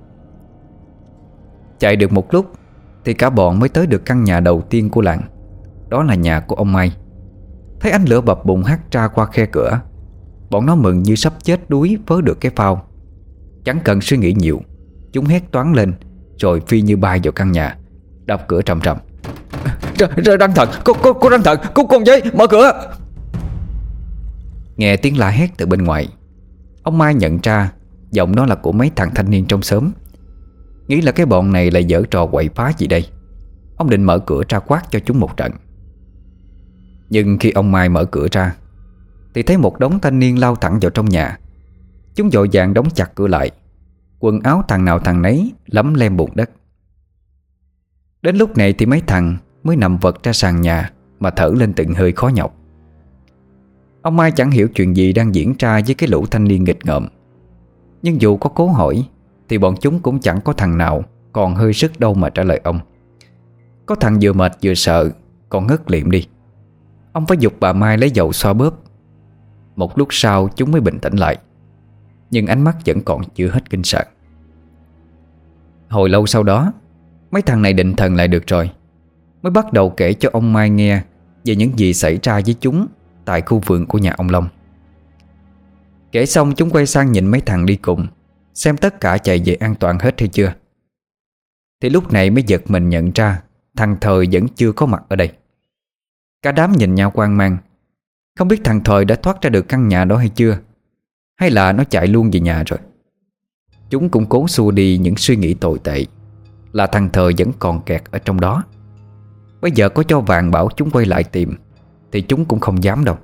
Chạy được một lúc thì cả bọn mới tới được căn nhà đầu tiên của làng. Đó là nhà của ông Mai. Thấy ánh lửa bập bùng hắt ra qua khe cửa, bọn nó mừng như sắp chết đuối vớ được cái phao. Chẳng cần suy nghĩ nhiều, chúng hét toáng lên rồi phi như bay vào căn nhà, đập cửa trầm trầm. Răng thần! Cô răng thần! Cô con giấy! Mở cửa! Nghe tiếng la hét từ bên ngoài, ông Mai nhận ra giọng đó là của mấy thằng thanh niên trong xóm. Nghĩ là cái bọn này lại giở trò quậy phá gì đây. Ông định mở cửa ra quát cho chúng một trận. Nhưng khi ông Mai mở cửa ra thì thấy một đống thanh niên lao thẳng vào trong nhà. Chúng vội vàng đóng chặt cửa lại. Quần áo thằng nào thằng nấy lấm lem bùn đất. Đến lúc này thì mấy thằng mới nằm vật ra sàn nhà mà thở lên từng hơi khó nhọc. Ông Mai chẳng hiểu chuyện gì đang diễn ra với cái lũ thanh niên nghịch ngợm. Nhưng dù có cố hỏi thì bọn chúng cũng chẳng có thằng nào còn hơi sức đâu mà trả lời ông. Có thằng vừa mệt vừa sợ còn ngất liệm đi. Ông phải giục bà Mai lấy dầu xoa bóp. Một lúc sau chúng mới bình tĩnh lại, nhưng ánh mắt vẫn còn chưa hết kinh sợ. Hồi lâu sau đó, mấy thằng này định thần lại được rồi, mới bắt đầu kể cho ông Mai nghe về những gì xảy ra với chúng tại khu vườn của nhà ông Long. Kể xong chúng quay sang nhìn mấy thằng đi cùng, xem tất cả chạy về an toàn hết hay chưa. Thì lúc này mới giật mình nhận ra thằng Thời vẫn chưa có mặt ở đây. Cả đám nhìn nhau hoang mang, không biết thằng Thời đã thoát ra được căn nhà đó hay chưa, hay là nó chạy luôn về nhà rồi. Chúng cũng cố xua đi những suy nghĩ tồi tệ là thằng Thời vẫn còn kẹt ở trong đó. Bây giờ có cho vàng bảo chúng quay lại tìm thì chúng cũng không dám đâu.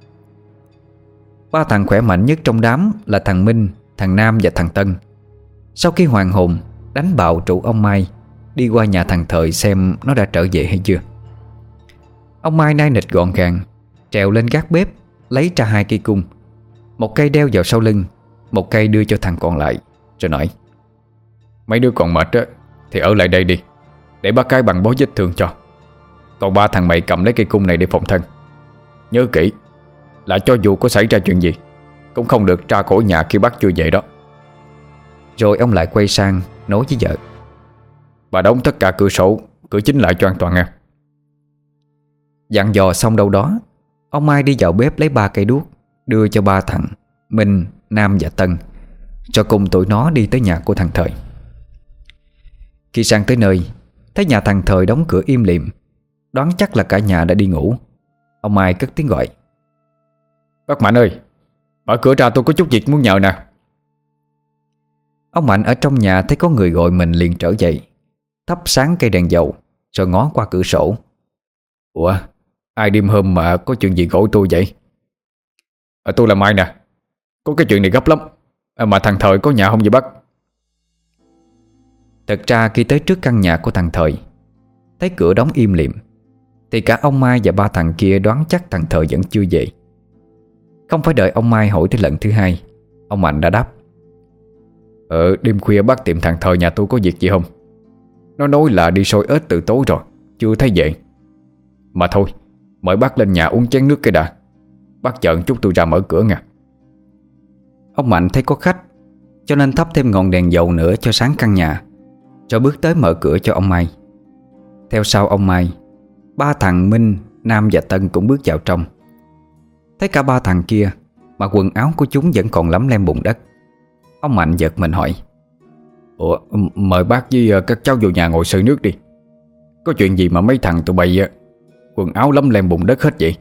Ba thằng khỏe mạnh nhất trong đám là thằng Minh, thằng Nam và thằng Tân. Sau khi hoàn hồn, đánh bạo trụ ông Mai đi qua nhà thằng Thời xem nó đã trở về hay chưa. Ông Mai nai nịch gọn gàng trèo lên gác bếp, lấy ra 2 cây cung, một cây đeo vào sau lưng, một cây đưa cho thằng còn lại, rồi nói: Mấy đứa còn mệt á thì ở lại đây đi, để bác cái bằng bó vết thương cho. Còn 3 thằng mày cầm lấy cây cung này để phòng thân. Nhớ kỹ là cho dù có xảy ra chuyện gì cũng không được ra khỏi nhà khi bác chưa về đó. Rồi ông lại quay sang nói với vợ: Bà đóng tất cả cửa sổ, cửa chính lại cho an toàn nha. Dặn dò xong đâu đó, ông Mai đi vào bếp lấy 3 cây đuốc, đưa cho 3 thằng Minh, Nam và Tân, rồi cùng tụi nó đi tới nhà của thằng Thời. Khi sang tới nơi, thấy nhà thằng Thời đóng cửa im lìm, đoán chắc là cả nhà đã đi ngủ. Ông Mai cất tiếng gọi: Bác Mạnh ơi, mở cửa ra, tôi có chút việc muốn nhờ nè. Ông Mạnh ở trong nhà thấy có người gọi mình liền trở dậy, thắp sáng cây đèn dầu, rồi ngó qua cửa sổ. Ủa, ai đêm hôm mà có chuyện gì gọi tôi vậy? Tôi là Mai nè, có cái chuyện này gấp lắm. Mà thằng Thời có nhà không vậy bác? Thật ra khi tới trước căn nhà của thằng Thời, thấy cửa đóng im lìm, thì cả ông Mai và 3 thằng kia đoán chắc thằng Thời vẫn chưa về. Không phải đợi ông Mai hỏi tới lần thứ 2, ông Mạnh đã đáp: Đêm khuya bác tìm thằng Thời nhà tôi có việc gì không? Nó nói là đi soi ếch từ tối rồi, chưa thấy về. Mà thôi, mời bác lên nhà uống chén nước cái đã. Bác chờ chút tôi ra mở cửa nha. Ông Mạnh thấy có khách, cho nên thắp thêm ngọn đèn dầu nữa cho sáng căn nhà, rồi bước tới mở cửa cho ông Mai. Theo sau ông Mai, 3 thằng Minh, Nam và Tân cũng bước vào trong. Thấy cả 3 thằng kia mà quần áo của chúng vẫn còn lấm lem bùn đất, ông Mạnh giật mình hỏi: Mời bác với các cháu vô nhà ngồi xơi nước đi. Có chuyện gì mà mấy thằng tụi bay quần áo lấm lem bùn đất hết vậy?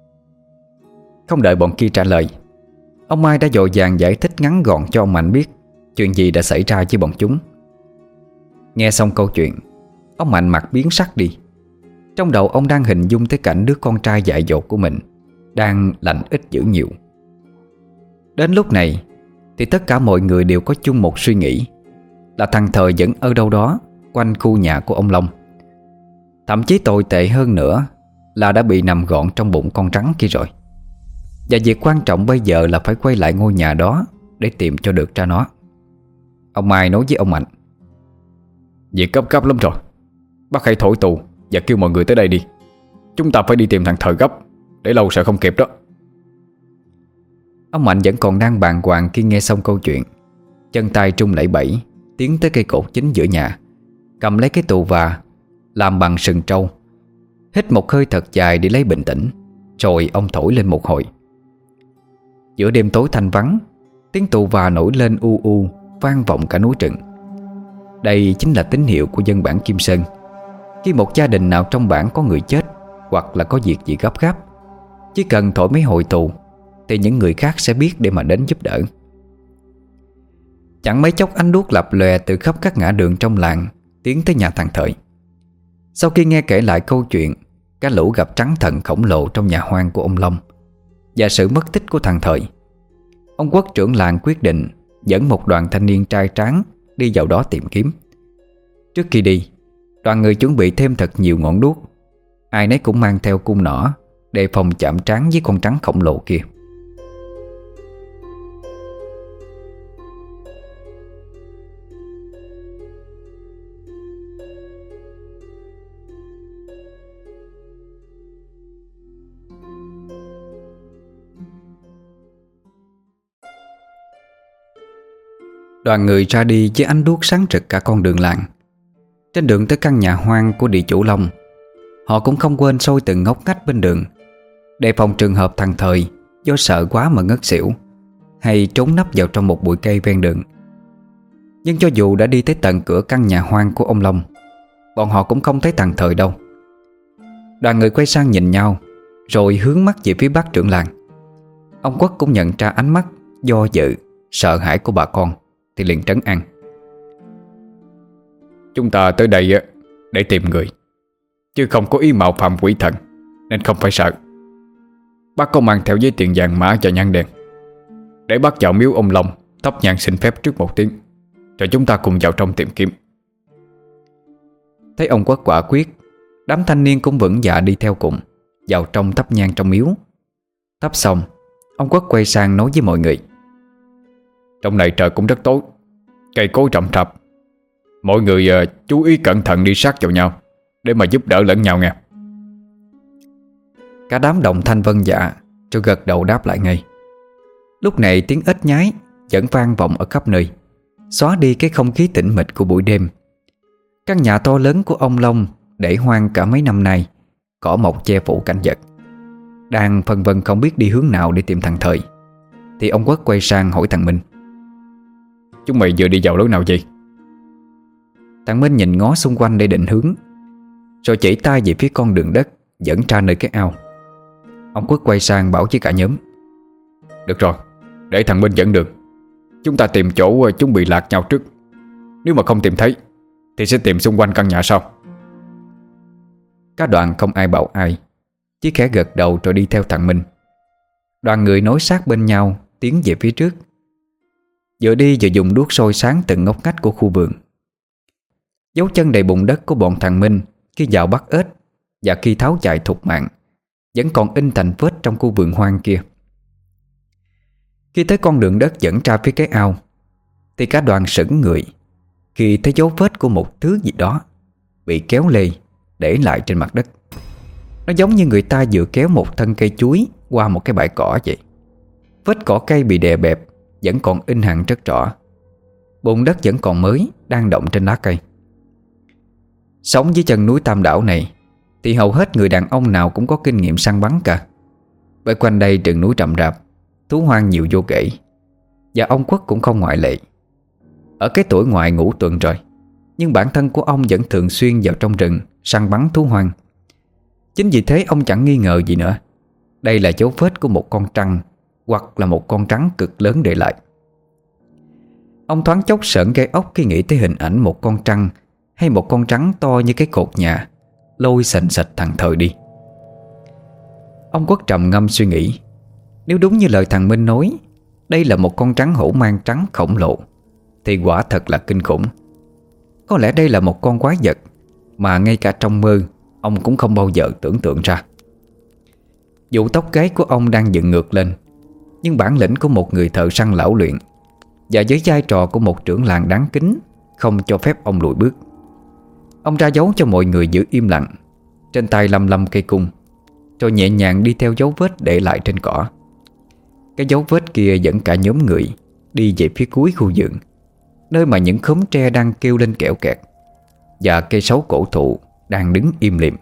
Không đợi bọn kia trả lời, ông Mai đã vội vàng giải thích ngắn gọn cho ông Mạnh biết chuyện gì đã xảy ra với bọn chúng. Nghe xong câu chuyện, ông Mạnh mặt biến sắc đi. Trong đầu ông đang hình dung tới cảnh đứa con trai dại dột của mình đang lành ít dữ nhiều. Đến lúc này thì tất cả mọi người đều có chung một suy nghĩ là thằng Thời vẫn ở đâu đó quanh khu nhà của ông Long. Thậm chí tồi tệ hơn nữa là đã bị nằm gọn trong bụng con rắn kia rồi. Và việc quan trọng bây giờ là phải quay lại ngôi nhà đó để tìm cho được ra nó. Ông Mai nói với ông Mạnh: Việc cấp gấp lắm rồi, bác hãy thổi tù và kêu mọi người tới đây đi. Chúng ta phải đi tìm thằng Thời gấp, để lâu sợ không kịp đó. Ông Mạnh vẫn còn đang bàng hoàng khi nghe xong câu chuyện. Chân tay trung lẩy bẩy tiến tới cây cột chính giữa nhà, cầm lấy cái tù và làm bằng sừng trâu, hít một hơi thật dài để lấy bình tĩnh. Rồi ông thổi lên một hồi. Giữa đêm tối thanh vắng, tiếng tù và nổi lên u u, vang vọng cả núi rừng. Đây chính là tín hiệu của dân bản Kim Sơn. Khi một gia đình nào trong bản có người chết hoặc là có việc gì gấp gáp, chỉ cần thổi mấy hồi tù thì những người khác sẽ biết để mà đến giúp đỡ. Chẳng mấy chốc ánh đuốc lập lòe từ khắp các ngã đường trong làng tiến tới nhà thằng Thời. Sau khi nghe kể lại câu chuyện cả lũ gặp trắng thần khổng lồ trong nhà hoang của ông Long và sự mất tích của thằng Thời, ông Quốc trưởng làng quyết định dẫn một đoàn thanh niên trai tráng đi vào đó tìm kiếm. Trước khi đi, đoàn người chuẩn bị thêm thật nhiều ngọn đuốc. Ai nấy cũng mang theo cung nỏ đề phòng chạm trán với con trắng khổng lồ kia. Đoàn người ra đi với ánh đuốc sáng rực cả con đường làng. Trên đường tới căn nhà hoang của địa chủ Long, họ cũng không quên soi từng ngóc ngách bên đường, đề phòng trường hợp thằng Thời do sợ quá mà ngất xỉu hay trốn nấp vào trong một bụi cây ven đường. Nhưng cho dù đã đi tới tận cửa căn nhà hoang của ông Long, bọn họ cũng không thấy thằng Thời đâu. Đoàn người quay sang nhìn nhau, rồi hướng mắt về phía bác trưởng làng. Ông Quốc cũng nhận ra ánh mắt do dự, sợ hãi của bà con thì liền trấn an. Chúng ta tới đây để tìm người, chứ không có ý mạo phạm quỷ thần, nên không phải sợ. Bác có mang theo giấy tiền vàng mã và nhang đèn, để bác vào miếu ông Long thắp nhang xin phép trước 1 tiếng, rồi chúng ta cùng vào trong tìm kiếm. Thấy ông Quất quả quyết, đám thanh niên cũng vững dạ đi theo cùng vào trong thắp nhang trong miếu. Thắp xong, ông Quất quay sang nói với mọi người. Trong này trời cũng rất tối, cây cối rậm rạp, mọi người chú ý cẩn thận đi sát vào nhau để mà giúp đỡ lẫn nhau nha. Cả đám đồng thanh vâng dạ, rồi gật đầu đáp lại ngay. Lúc này tiếng ếch nhái vẫn vang vọng ở khắp nơi, xóa đi cái không khí tĩnh mịch của buổi đêm. Căn nhà to lớn của ông Long để hoang cả mấy năm nay, cỏ mọc che phủ cảnh vật. Đang phân vân không biết đi hướng nào để tìm thằng Thời, thì ông Quất quay sang hỏi thằng Minh. Chúng mày vừa đi vào lối nào vậy? Thằng Minh nhìn ngó xung quanh để định hướng, rồi chỉ tay về phía con đường đất dẫn ra nơi cái ao. Ông Quất quay sang bảo với cả nhóm. Được rồi, để thằng Minh dẫn đường. Chúng ta tìm chỗ chúng bị lạc nhau trước. Nếu mà không tìm thấy thì sẽ tìm xung quanh căn nhà sau. Cả đoàn không ai bảo ai, chỉ khẽ gật đầu rồi đi theo thằng Minh. Đoàn người nối sát bên nhau tiến về phía trước, vừa đi vừa dùng đuốc soi sáng từng ngóc ngách của khu vườn. Dấu chân đầy bùn đất của bọn thằng Minh khi vào bắt ếch và khi tháo chạy thục mạng vẫn còn in thành vết trong khu vườn hoang kia. Khi tới con đường đất dẫn ra phía cái ao, thì cả đoàn sững người khi thấy dấu vết của một thứ gì đó bị kéo lê để lại trên mặt đất. Nó giống như người ta vừa kéo một thân cây chuối qua một cái bãi cỏ vậy. Vết cỏ cây bị đè bẹp vẫn còn in hằn rất rõ. Bùn đất vẫn còn mới đang động trên lá cây. Sống dưới chân núi Tam Đảo này thì hầu hết người đàn ông nào cũng có kinh nghiệm săn bắn cả. Bởi quanh đây rừng núi rậm rạp, thú hoang nhiều vô kể, và ông Quất cũng không ngoại lệ. Ở cái tuổi ngoại ngũ tuần rồi, nhưng bản thân của ông vẫn thường xuyên vào trong rừng săn bắn thú hoang. Chính vì thế ông chẳng nghi ngờ gì nữa. Đây là dấu vết của một con trăng hoặc là một con rắn cực lớn để lại. Ông thoáng chốc sởn gai ốc khi nghĩ tới hình ảnh một con trăng hay một con rắn to như cái cột nhà lôi sành sạch thằng Thời đi. Ông Quất trầm ngâm suy nghĩ. Nếu đúng như lời thằng Minh nói, đây là một con rắn hổ mang trắng khổng lồ, thì quả thật là kinh khủng. Có lẽ đây là một con quái vật mà ngay cả trong mơ ông cũng không bao giờ tưởng tượng ra. Dù tóc gáy của ông đang dựng ngược lên, nhưng bản lĩnh của một người thợ săn lão luyện và với vai trò của một trưởng làng đáng kính không cho phép ông lùi bước. Ông ra dấu cho mọi người giữ im lặng, trên tay lăm lăm cây cung, rồi nhẹ nhàng đi theo dấu vết để lại trên cỏ. Cái dấu vết kia dẫn cả nhóm người đi về phía cuối khu vườn, nơi mà những khóm tre đang kêu lên kẽo kẹt và cây sấu cổ thụ đang đứng im lìm.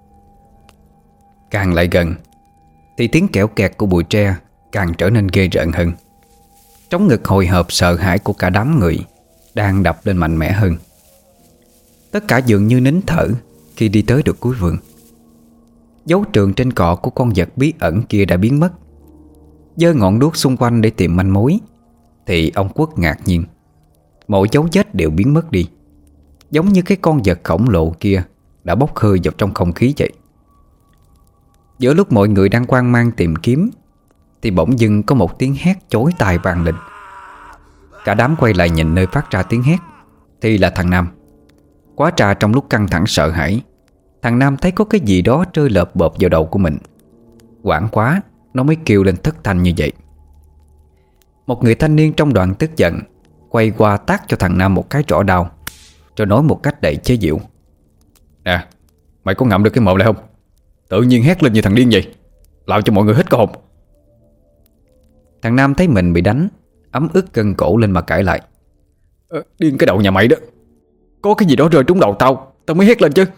Càng lại gần thì tiếng kẽo kẹt của bụi tre càng trở nên ghê rợn hơn. Trống ngực hồi hộp sợ hãi của cả đám người đang đập lên mạnh mẽ hơn. Tất cả dường như nín thở khi đi tới được cuối vườn. Dấu trường trên cỏ của con vật bí ẩn kia đã biến mất. Giơ ngọn đuốc xung quanh để tìm manh mối, thì ông Quất ngạc nhiên. Mọi dấu vết đều biến mất đi, giống như cái con vật khổng lồ kia đã bốc hơi vào trong không khí vậy. Giữa lúc mọi người đang hoang mang tìm kiếm, thì bỗng dưng có một tiếng hét chói tai vang lên. Cả đám quay lại nhìn nơi phát ra tiếng hét, thì là thằng Nam. Quá trà trong lúc căng thẳng sợ hãi, thằng Nam thấy có cái gì đó rơi lợp bợp vào đầu của mình. Hoảng quá, nó mới kêu lên thất thanh như vậy. Một người thanh niên trong đoàn tức giận quay qua tát cho thằng Nam một cái trỏ đau, rồi nói một cách đầy chế giễu: Nè, mày có ngậm được cái mồm lại không? Tự nhiên hét lên như thằng điên vậy, làm cho mọi người hết cả hồn. Thằng Nam thấy mình bị đánh, ấm ức cân cổ lên mà cãi lại: Điên cái đầu nhà mày đó, có cái gì đó rơi trúng đầu tao mới hét lên chứ.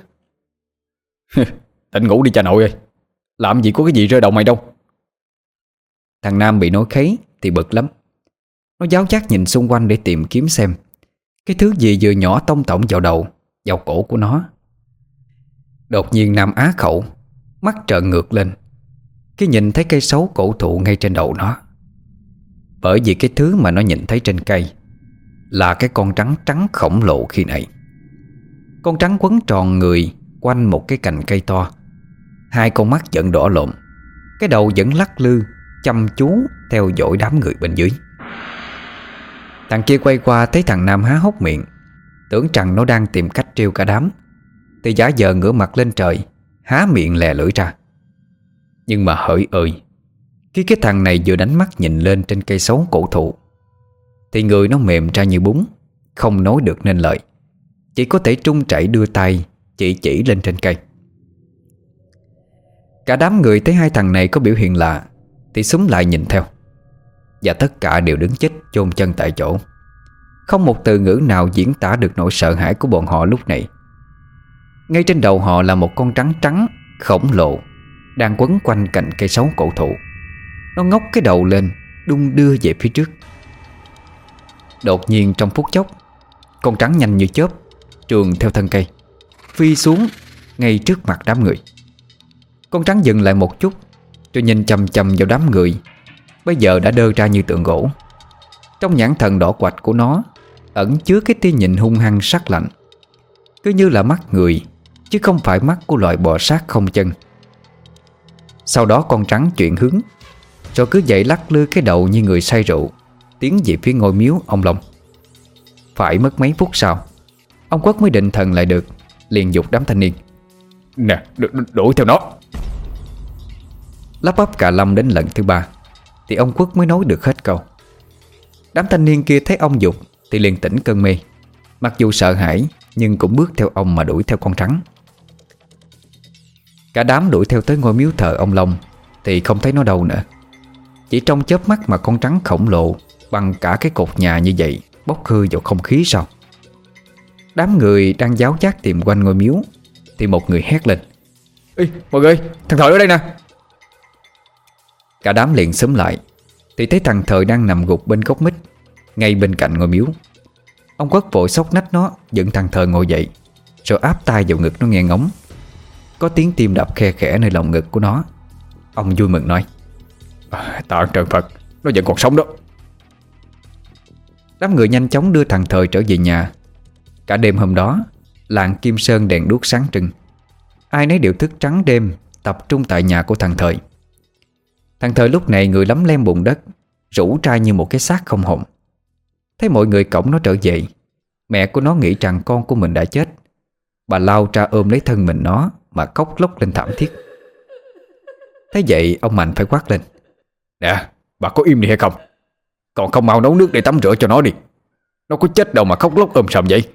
Tỉnh ngủ đi cha nội ơi, làm gì có cái gì rơi đầu mày đâu. Thằng Nam bị nói khấy thì bực lắm. Nó giáo giác nhìn xung quanh để tìm kiếm xem cái thứ gì vừa nhỏ tông tổng vào đầu, vào cổ của nó. Đột nhiên Nam á khẩu, mắt trợn ngược lên khi nhìn thấy cây sấu cổ thụ ngay trên đầu nó. Bởi vì cái thứ mà nó nhìn thấy trên cây là cái con trắng trắng khổng lồ khi nãy. Con trắng quấn tròn người quanh một cái cành cây to, hai con mắt vẫn đỏ lộn, cái đầu vẫn lắc lư chăm chú theo dõi đám người bên dưới. Thằng kia quay qua thấy thằng Nam há hốc miệng, tưởng rằng nó đang tìm cách trêu cả đám, thì giả vờ ngửa mặt lên trời, há miệng lè lưỡi ra. Nhưng mà hỡi ơi, khi cái thằng này vừa đánh mắt nhìn lên trên cây sấu cổ thụ thì người nó mềm ra như bún, không nói được nên lời, chỉ có thể trung chảy đưa tay chỉ lên trên cây. Cả đám người thấy hai thằng này có biểu hiện lạ thì xúm lại nhìn theo, và tất cả đều đứng chết chôn chân tại chỗ. Không một từ ngữ nào diễn tả được nỗi sợ hãi của bọn họ lúc này. Ngay trên đầu họ là một con trắng trắng khổng lồ đang quấn quanh cành cây sấu cổ thụ. Nó ngóc cái đầu lên, đung đưa về phía trước. Đột nhiên trong phút chốc, con trắng nhanh như chớp trườn theo thân cây, phi xuống ngay trước mặt đám người. Con trắng dừng lại một chút, rồi nhìn chằm chằm vào đám người bây giờ đã đơ ra như tượng gỗ. Trong nhãn thần đỏ quạch của nó ẩn chứa cái tia nhìn hung hăng sắc lạnh, cứ như là mắt người chứ không phải mắt của loài bò sát không chân. Sau đó con trắng chuyển hướng, rồi cứ vậy lắc lư cái đầu như người say rượu, tiến về phía ngôi miếu ông Long. Phải mất mấy phút sau, ông Quất mới định thần lại được, liền giục đám thanh niên: Nè, đuổi theo nó. Lắp bắp cả lâm đến lần thứ ba thì ông Quất mới nói được hết câu. Đám thanh niên kia thấy ông giục thì liền tỉnh cơn mê, mặc dù sợ hãi nhưng cũng bước theo ông mà đuổi theo con trắng. Cả đám đuổi theo tới ngôi miếu thờ ông Long thì không thấy nó đâu nữa. Chỉ trong chớp mắt mà con trắng khổng lồ bằng cả cái cột nhà như vậy bốc hơi vào không khí sao. Đám người đang giáo giác tìm quanh ngôi miếu thì một người hét lên: Ê, mọi người, thằng Thời ở đây nè. Cả đám liền xúm lại thì thấy thằng Thời đang nằm gục bên gốc mít ngay bên cạnh ngôi miếu. Ông Quất vội xốc nách nó, dựng thằng Thời ngồi dậy, rồi áp tay vào ngực nó nghe ngóng. Có tiếng tim đập khe khẽ nơi lòng ngực của nó. Ông vui mừng nói: Tạ ơn trời Phật, nó vẫn còn sống đó. Đám người nhanh chóng đưa thằng Thời trở về nhà. Cả đêm hôm đó, làng Kim Sơn đèn đuốc sáng trưng. Ai nấy đều thức trắng đêm, tập trung tại nhà của thằng Thời. Thằng Thời lúc này người lấm lem bùn đất, rũ trai như một cái xác không hồn. Thấy mọi người cõng nó trở về, mẹ của nó nghĩ rằng con của mình đã chết. Bà lao ra ôm lấy thân mình nó mà khóc lóc lên thảm thiết. Thế vậy ông Mạnh phải quát lên: Nè, bà có im đi hay không? Còn không mau nấu nước để tắm rửa cho nó đi. Nó có chết đâu mà khóc lóc ôm sầm vậy.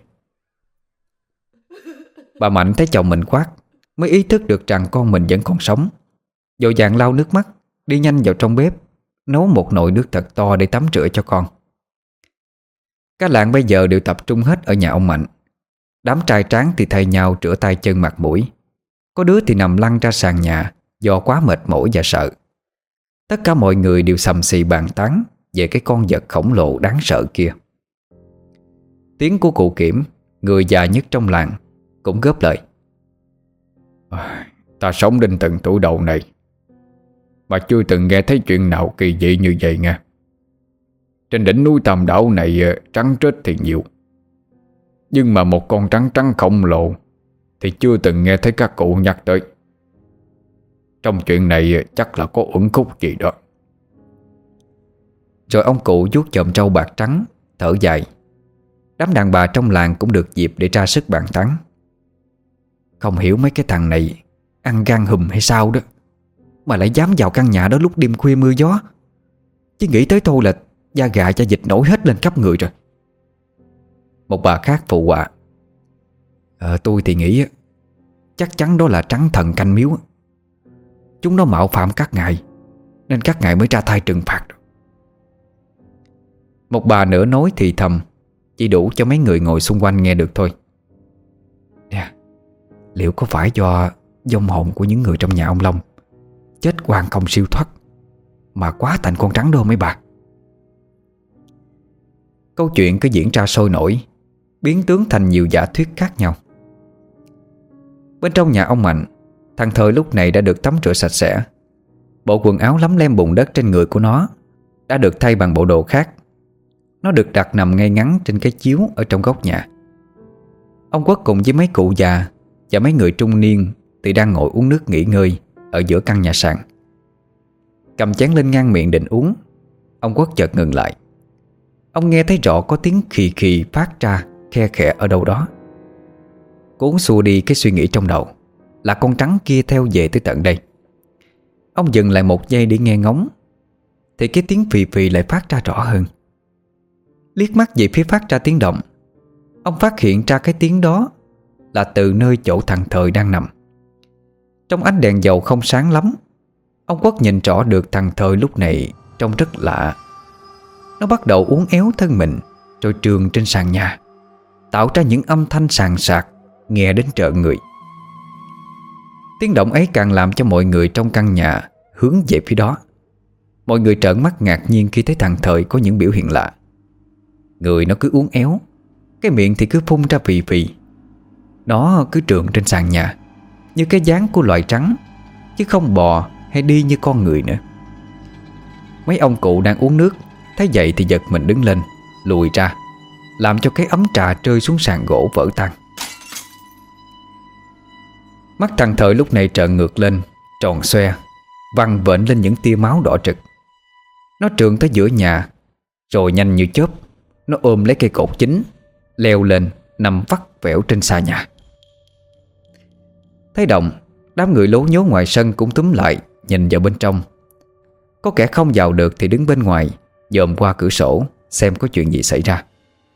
Bà Mạnh thấy chồng mình quát mới ý thức được rằng con mình vẫn còn sống, vội vàng lau nước mắt, đi nhanh vào trong bếp nấu một nồi nước thật to để tắm rửa cho con. Cả làng bây giờ đều tập trung hết ở nhà ông Mạnh. Đám trai tráng thì thay nhau rửa tay chân mặt mũi, có đứa thì nằm lăn ra sàn nhà do quá mệt mỏi và sợ. Tất cả mọi người đều xầm xì bàn tán về cái con vật khổng lồ đáng sợ kia. Tiếng của cụ Kiểm, người già nhất trong làng, cũng góp lời: Ta sống đến từng tuổi đầu này mà chưa từng nghe thấy chuyện nào kỳ dị như vậy nha. Trên đỉnh núi Tam Đảo này trắng trết thì nhiều, nhưng mà một con trắng trắng khổng lồ thì chưa từng nghe thấy các cụ nhắc tới. Trong chuyện này chắc là có uẩn khúc gì đó. Rồi ông cụ vuốt chòm trâu bạc trắng, thở dài. Đám đàn bà trong làng cũng được dịp để ra sức bàn tán. Không hiểu mấy cái thằng này ăn gan hùm hay sao đó, mà lại dám vào căn nhà đó lúc đêm khuya mưa gió. Chứ nghĩ tới thôi là da gà da vịt nổi hết lên khắp người rồi. Một bà khác phụ họa: tôi thì nghĩ chắc chắn đó là trắng thần canh miếu. Chúng nó mạo phạm các ngài nên các ngài mới ra tay trừng phạt. Một bà nữa nói thì thầm, chỉ đủ cho mấy người ngồi xung quanh nghe được thôi. Nè, liệu có phải do vong hồn của những người trong nhà ông Long chết oan không siêu thoát mà quá thành con trắng đó mấy bà? Câu chuyện cứ diễn ra sôi nổi, biến tướng thành nhiều giả thuyết khác nhau. Bên trong nhà ông Mạnh, thằng Thời lúc này đã được tắm rửa sạch sẽ. Bộ quần áo lấm lem bùn đất trên người của nó đã được thay bằng bộ đồ khác. Nó được đặt nằm ngay ngắn trên cái chiếu ở trong góc nhà. Ông Quốc cùng với mấy cụ già và mấy người trung niên thì đang ngồi uống nước nghỉ ngơi ở giữa căn nhà sàn. Cầm chén lên ngang miệng định uống, ông Quốc chợt ngừng lại. Ông nghe thấy rõ có tiếng khì khì phát ra khe khẽ ở đâu đó. Cuốn xua đi cái suy nghĩ trong đầu là con trắng kia theo về tới tận đây. Ông dừng lại một giây để nghe ngóng, thì cái tiếng phì phì lại phát ra rõ hơn. Liếc mắt về phía phát ra tiếng động, ông phát hiện ra cái tiếng đó là từ nơi chỗ thằng Thời đang nằm. Trong ánh đèn dầu không sáng lắm, ông Quốc nhìn rõ được thằng Thời lúc này trông rất lạ. Nó bắt đầu uốn éo thân mình rồi trườn trên sàn nhà, tạo ra những âm thanh sàn sạc nghe đến trợn người. Tiếng động ấy càng làm cho mọi người trong căn nhà hướng về phía đó. Mọi người trợn mắt ngạc nhiên khi thấy thằng Thời có những biểu hiện lạ. Người nó cứ uốn éo, cái miệng thì cứ phun ra phì phì. Nó cứ trườn trên sàn nhà như cái dáng của loài trắng, chứ không bò hay đi như con người nữa. Mấy ông cụ đang uống nước thấy vậy thì giật mình đứng lên, lùi ra, làm cho cái ấm trà rơi xuống sàn gỗ vỡ tan. Mắt thằng Thời lúc này trợn ngược lên, tròn xoe, vằn vện lên những tia máu đỏ rực. Nó trườn tới giữa nhà, rồi nhanh như chớp nó ôm lấy cây cột chính, leo lên nằm vắt vẻo trên xà nhà. Thấy động, đám người lố nhố ngoài sân cũng túm lại nhìn vào bên trong. Có kẻ không vào được thì đứng bên ngoài dòm qua cửa sổ xem có chuyện gì xảy ra.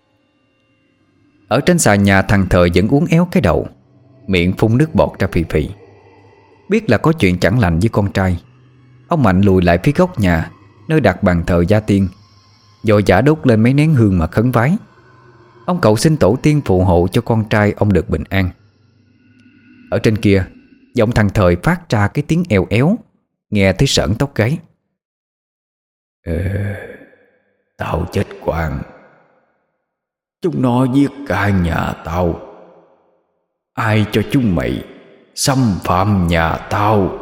Ở trên xà nhà, thằng Thời vẫn uốn éo cái đầu, miệng phun nước bọt ra phì phì. Biết là có chuyện chẳng lành với con trai, ông Mạnh lùi lại phía góc nhà nơi đặt bàn thờ gia tiên, vội vã đốt lên mấy nén hương mà khấn vái. Ông cầu xin tổ tiên phù hộ cho con trai ông được bình an. Ở trên kia, giọng thằng Thời phát ra cái tiếng eo éo, nghe thấy sởn tóc gáy. Tao chết quàng. Chúng nó giết cả nhà tao. Ai cho chúng mày xâm phạm nhà tao?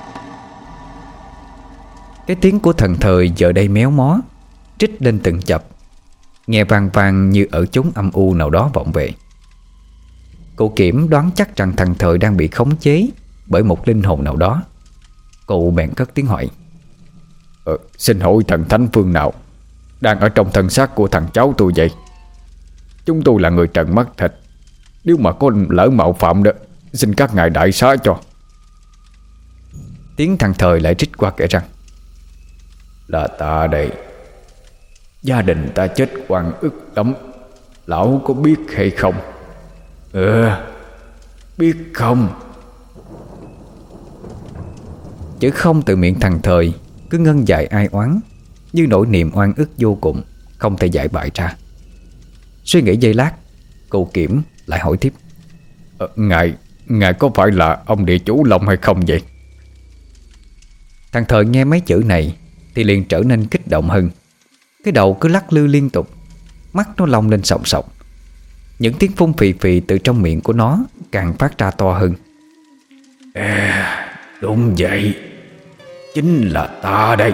Cái tiếng của thằng Thời giờ đây méo mó, trích lên từng chập, nghe vang vang như ở chốn âm u nào đó vọng về. Cụ Kiểm đoán chắc rằng thằng Thời đang bị khống chế bởi một linh hồn nào đó. Cụ bèn cất tiếng hỏi: Xin hỏi thần thánh phương nào đang ở trong thân xác của thằng cháu tôi vậy? Chúng tôi là người trần mắt thịt, nếu mà có lỡ mạo phạm đó, xin các ngài đại xá cho. Tiếng thằng Thời lại trích qua kể rằng: Là ta đây. Gia đình ta chết oan ức lắm. Lão có biết hay không? Biết không? Chữ không từ miệng thằng Thời cứ ngân dài ai oán, như nỗi niềm oan ức vô cùng, không thể giải bại ra. Suy nghĩ giây lát, cụ Kiểm lại hỏi tiếp: Ngài có phải là ông địa chủ Long hay không vậy? Thằng Thời nghe mấy chữ này thì liền trở nên kích động hơn. Cái đầu cứ lắc lư liên tục, mắt nó long lên sòng sọc. Những tiếng phun phì phì từ trong miệng của nó càng phát ra to hơn. Đúng vậy, chính là ta đây.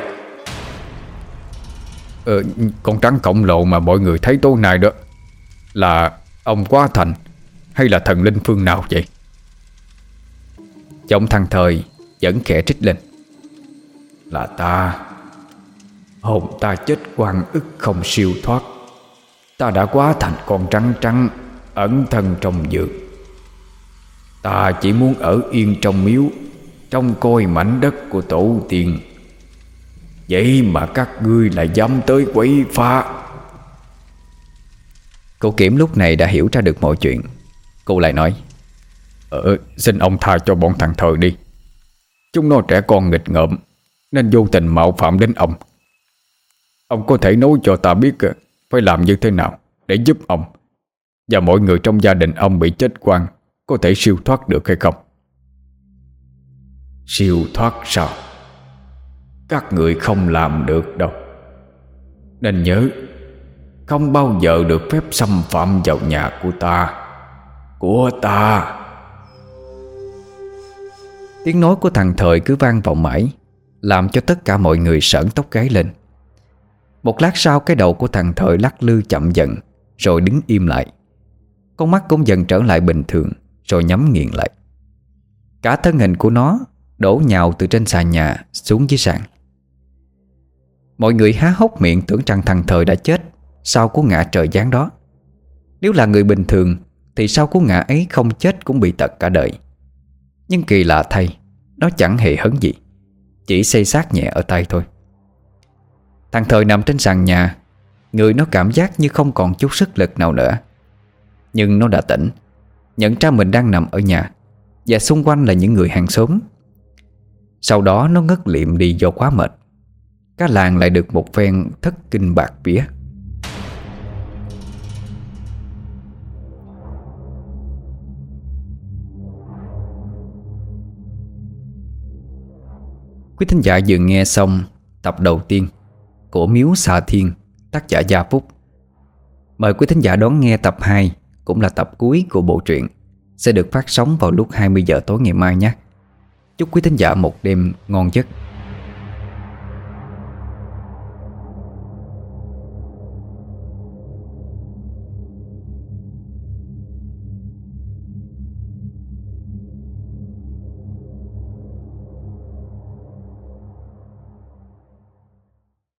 Con trắng khổng lồ mà mọi người thấy tối nay đó là ông Quá Thành hay là thần linh phương nào vậy? Giọng thằng Thời vẫn khẽ trích lên: Là ta. Hồn ta chết oan ức không siêu thoát. Ta đã hóa thành con trắng trắng ẩn thân trong giường. Ta chỉ muốn ở yên trong miếu, trông coi mảnh đất của tổ tiên. Vậy mà các ngươi lại dám tới quấy phá. Cô Kiểm lúc này đã hiểu ra được mọi chuyện. Cô lại nói: Xin ông tha cho bọn thằng Thời đi. Chúng nó trẻ con nghịch ngợm nên vô tình mạo phạm đến ông. Ông có thể nói cho ta biết phải làm như thế nào để giúp ông và mọi người trong gia đình ông bị chết oan có thể siêu thoát được hay không? Siêu thoát sao? Các người không làm được đâu. Nên nhớ, không bao giờ được phép xâm phạm vào nhà của ta. Của ta. Tiếng nói của thằng Thời cứ vang vọng mãi, làm cho tất cả mọi người sởn tóc gáy lên. Một lát sau cái đầu của thằng Thời lắc lư chậm dần, rồi đứng im lại. Con mắt cũng dần trở lại bình thường, rồi nhắm nghiền lại. Cả thân hình của nó đổ nhào từ trên sàn nhà xuống dưới sàn. Mọi người há hốc miệng tưởng rằng thằng Thời đã chết sau cú ngã trời giáng đó. Nếu là người bình thường thì sau cú ngã ấy không chết cũng bị tật cả đời. Nhưng kỳ lạ thay, nó chẳng hề hấn gì, chỉ xây xát nhẹ ở tay thôi. Thằng Thời nằm trên sàn nhà, người nó cảm giác như không còn chút sức lực nào nữa. Nhưng nó đã tỉnh, nhận ra mình đang nằm ở nhà, và xung quanh là những người hàng xóm. Sau đó nó ngất liệm đi do quá mệt. Cả làng lại được một phen thất kinh bạt vía. Quý thính giả vừa nghe xong tập đầu tiên của Miếu Xà Thiên, tác giả Gia Phúc. Mời quý thính giả đón nghe tập 2, cũng là tập cuối của bộ truyện, sẽ được phát sóng vào lúc 20 giờ tối ngày mai nhé. Chúc quý thính giả một đêm ngon giấc.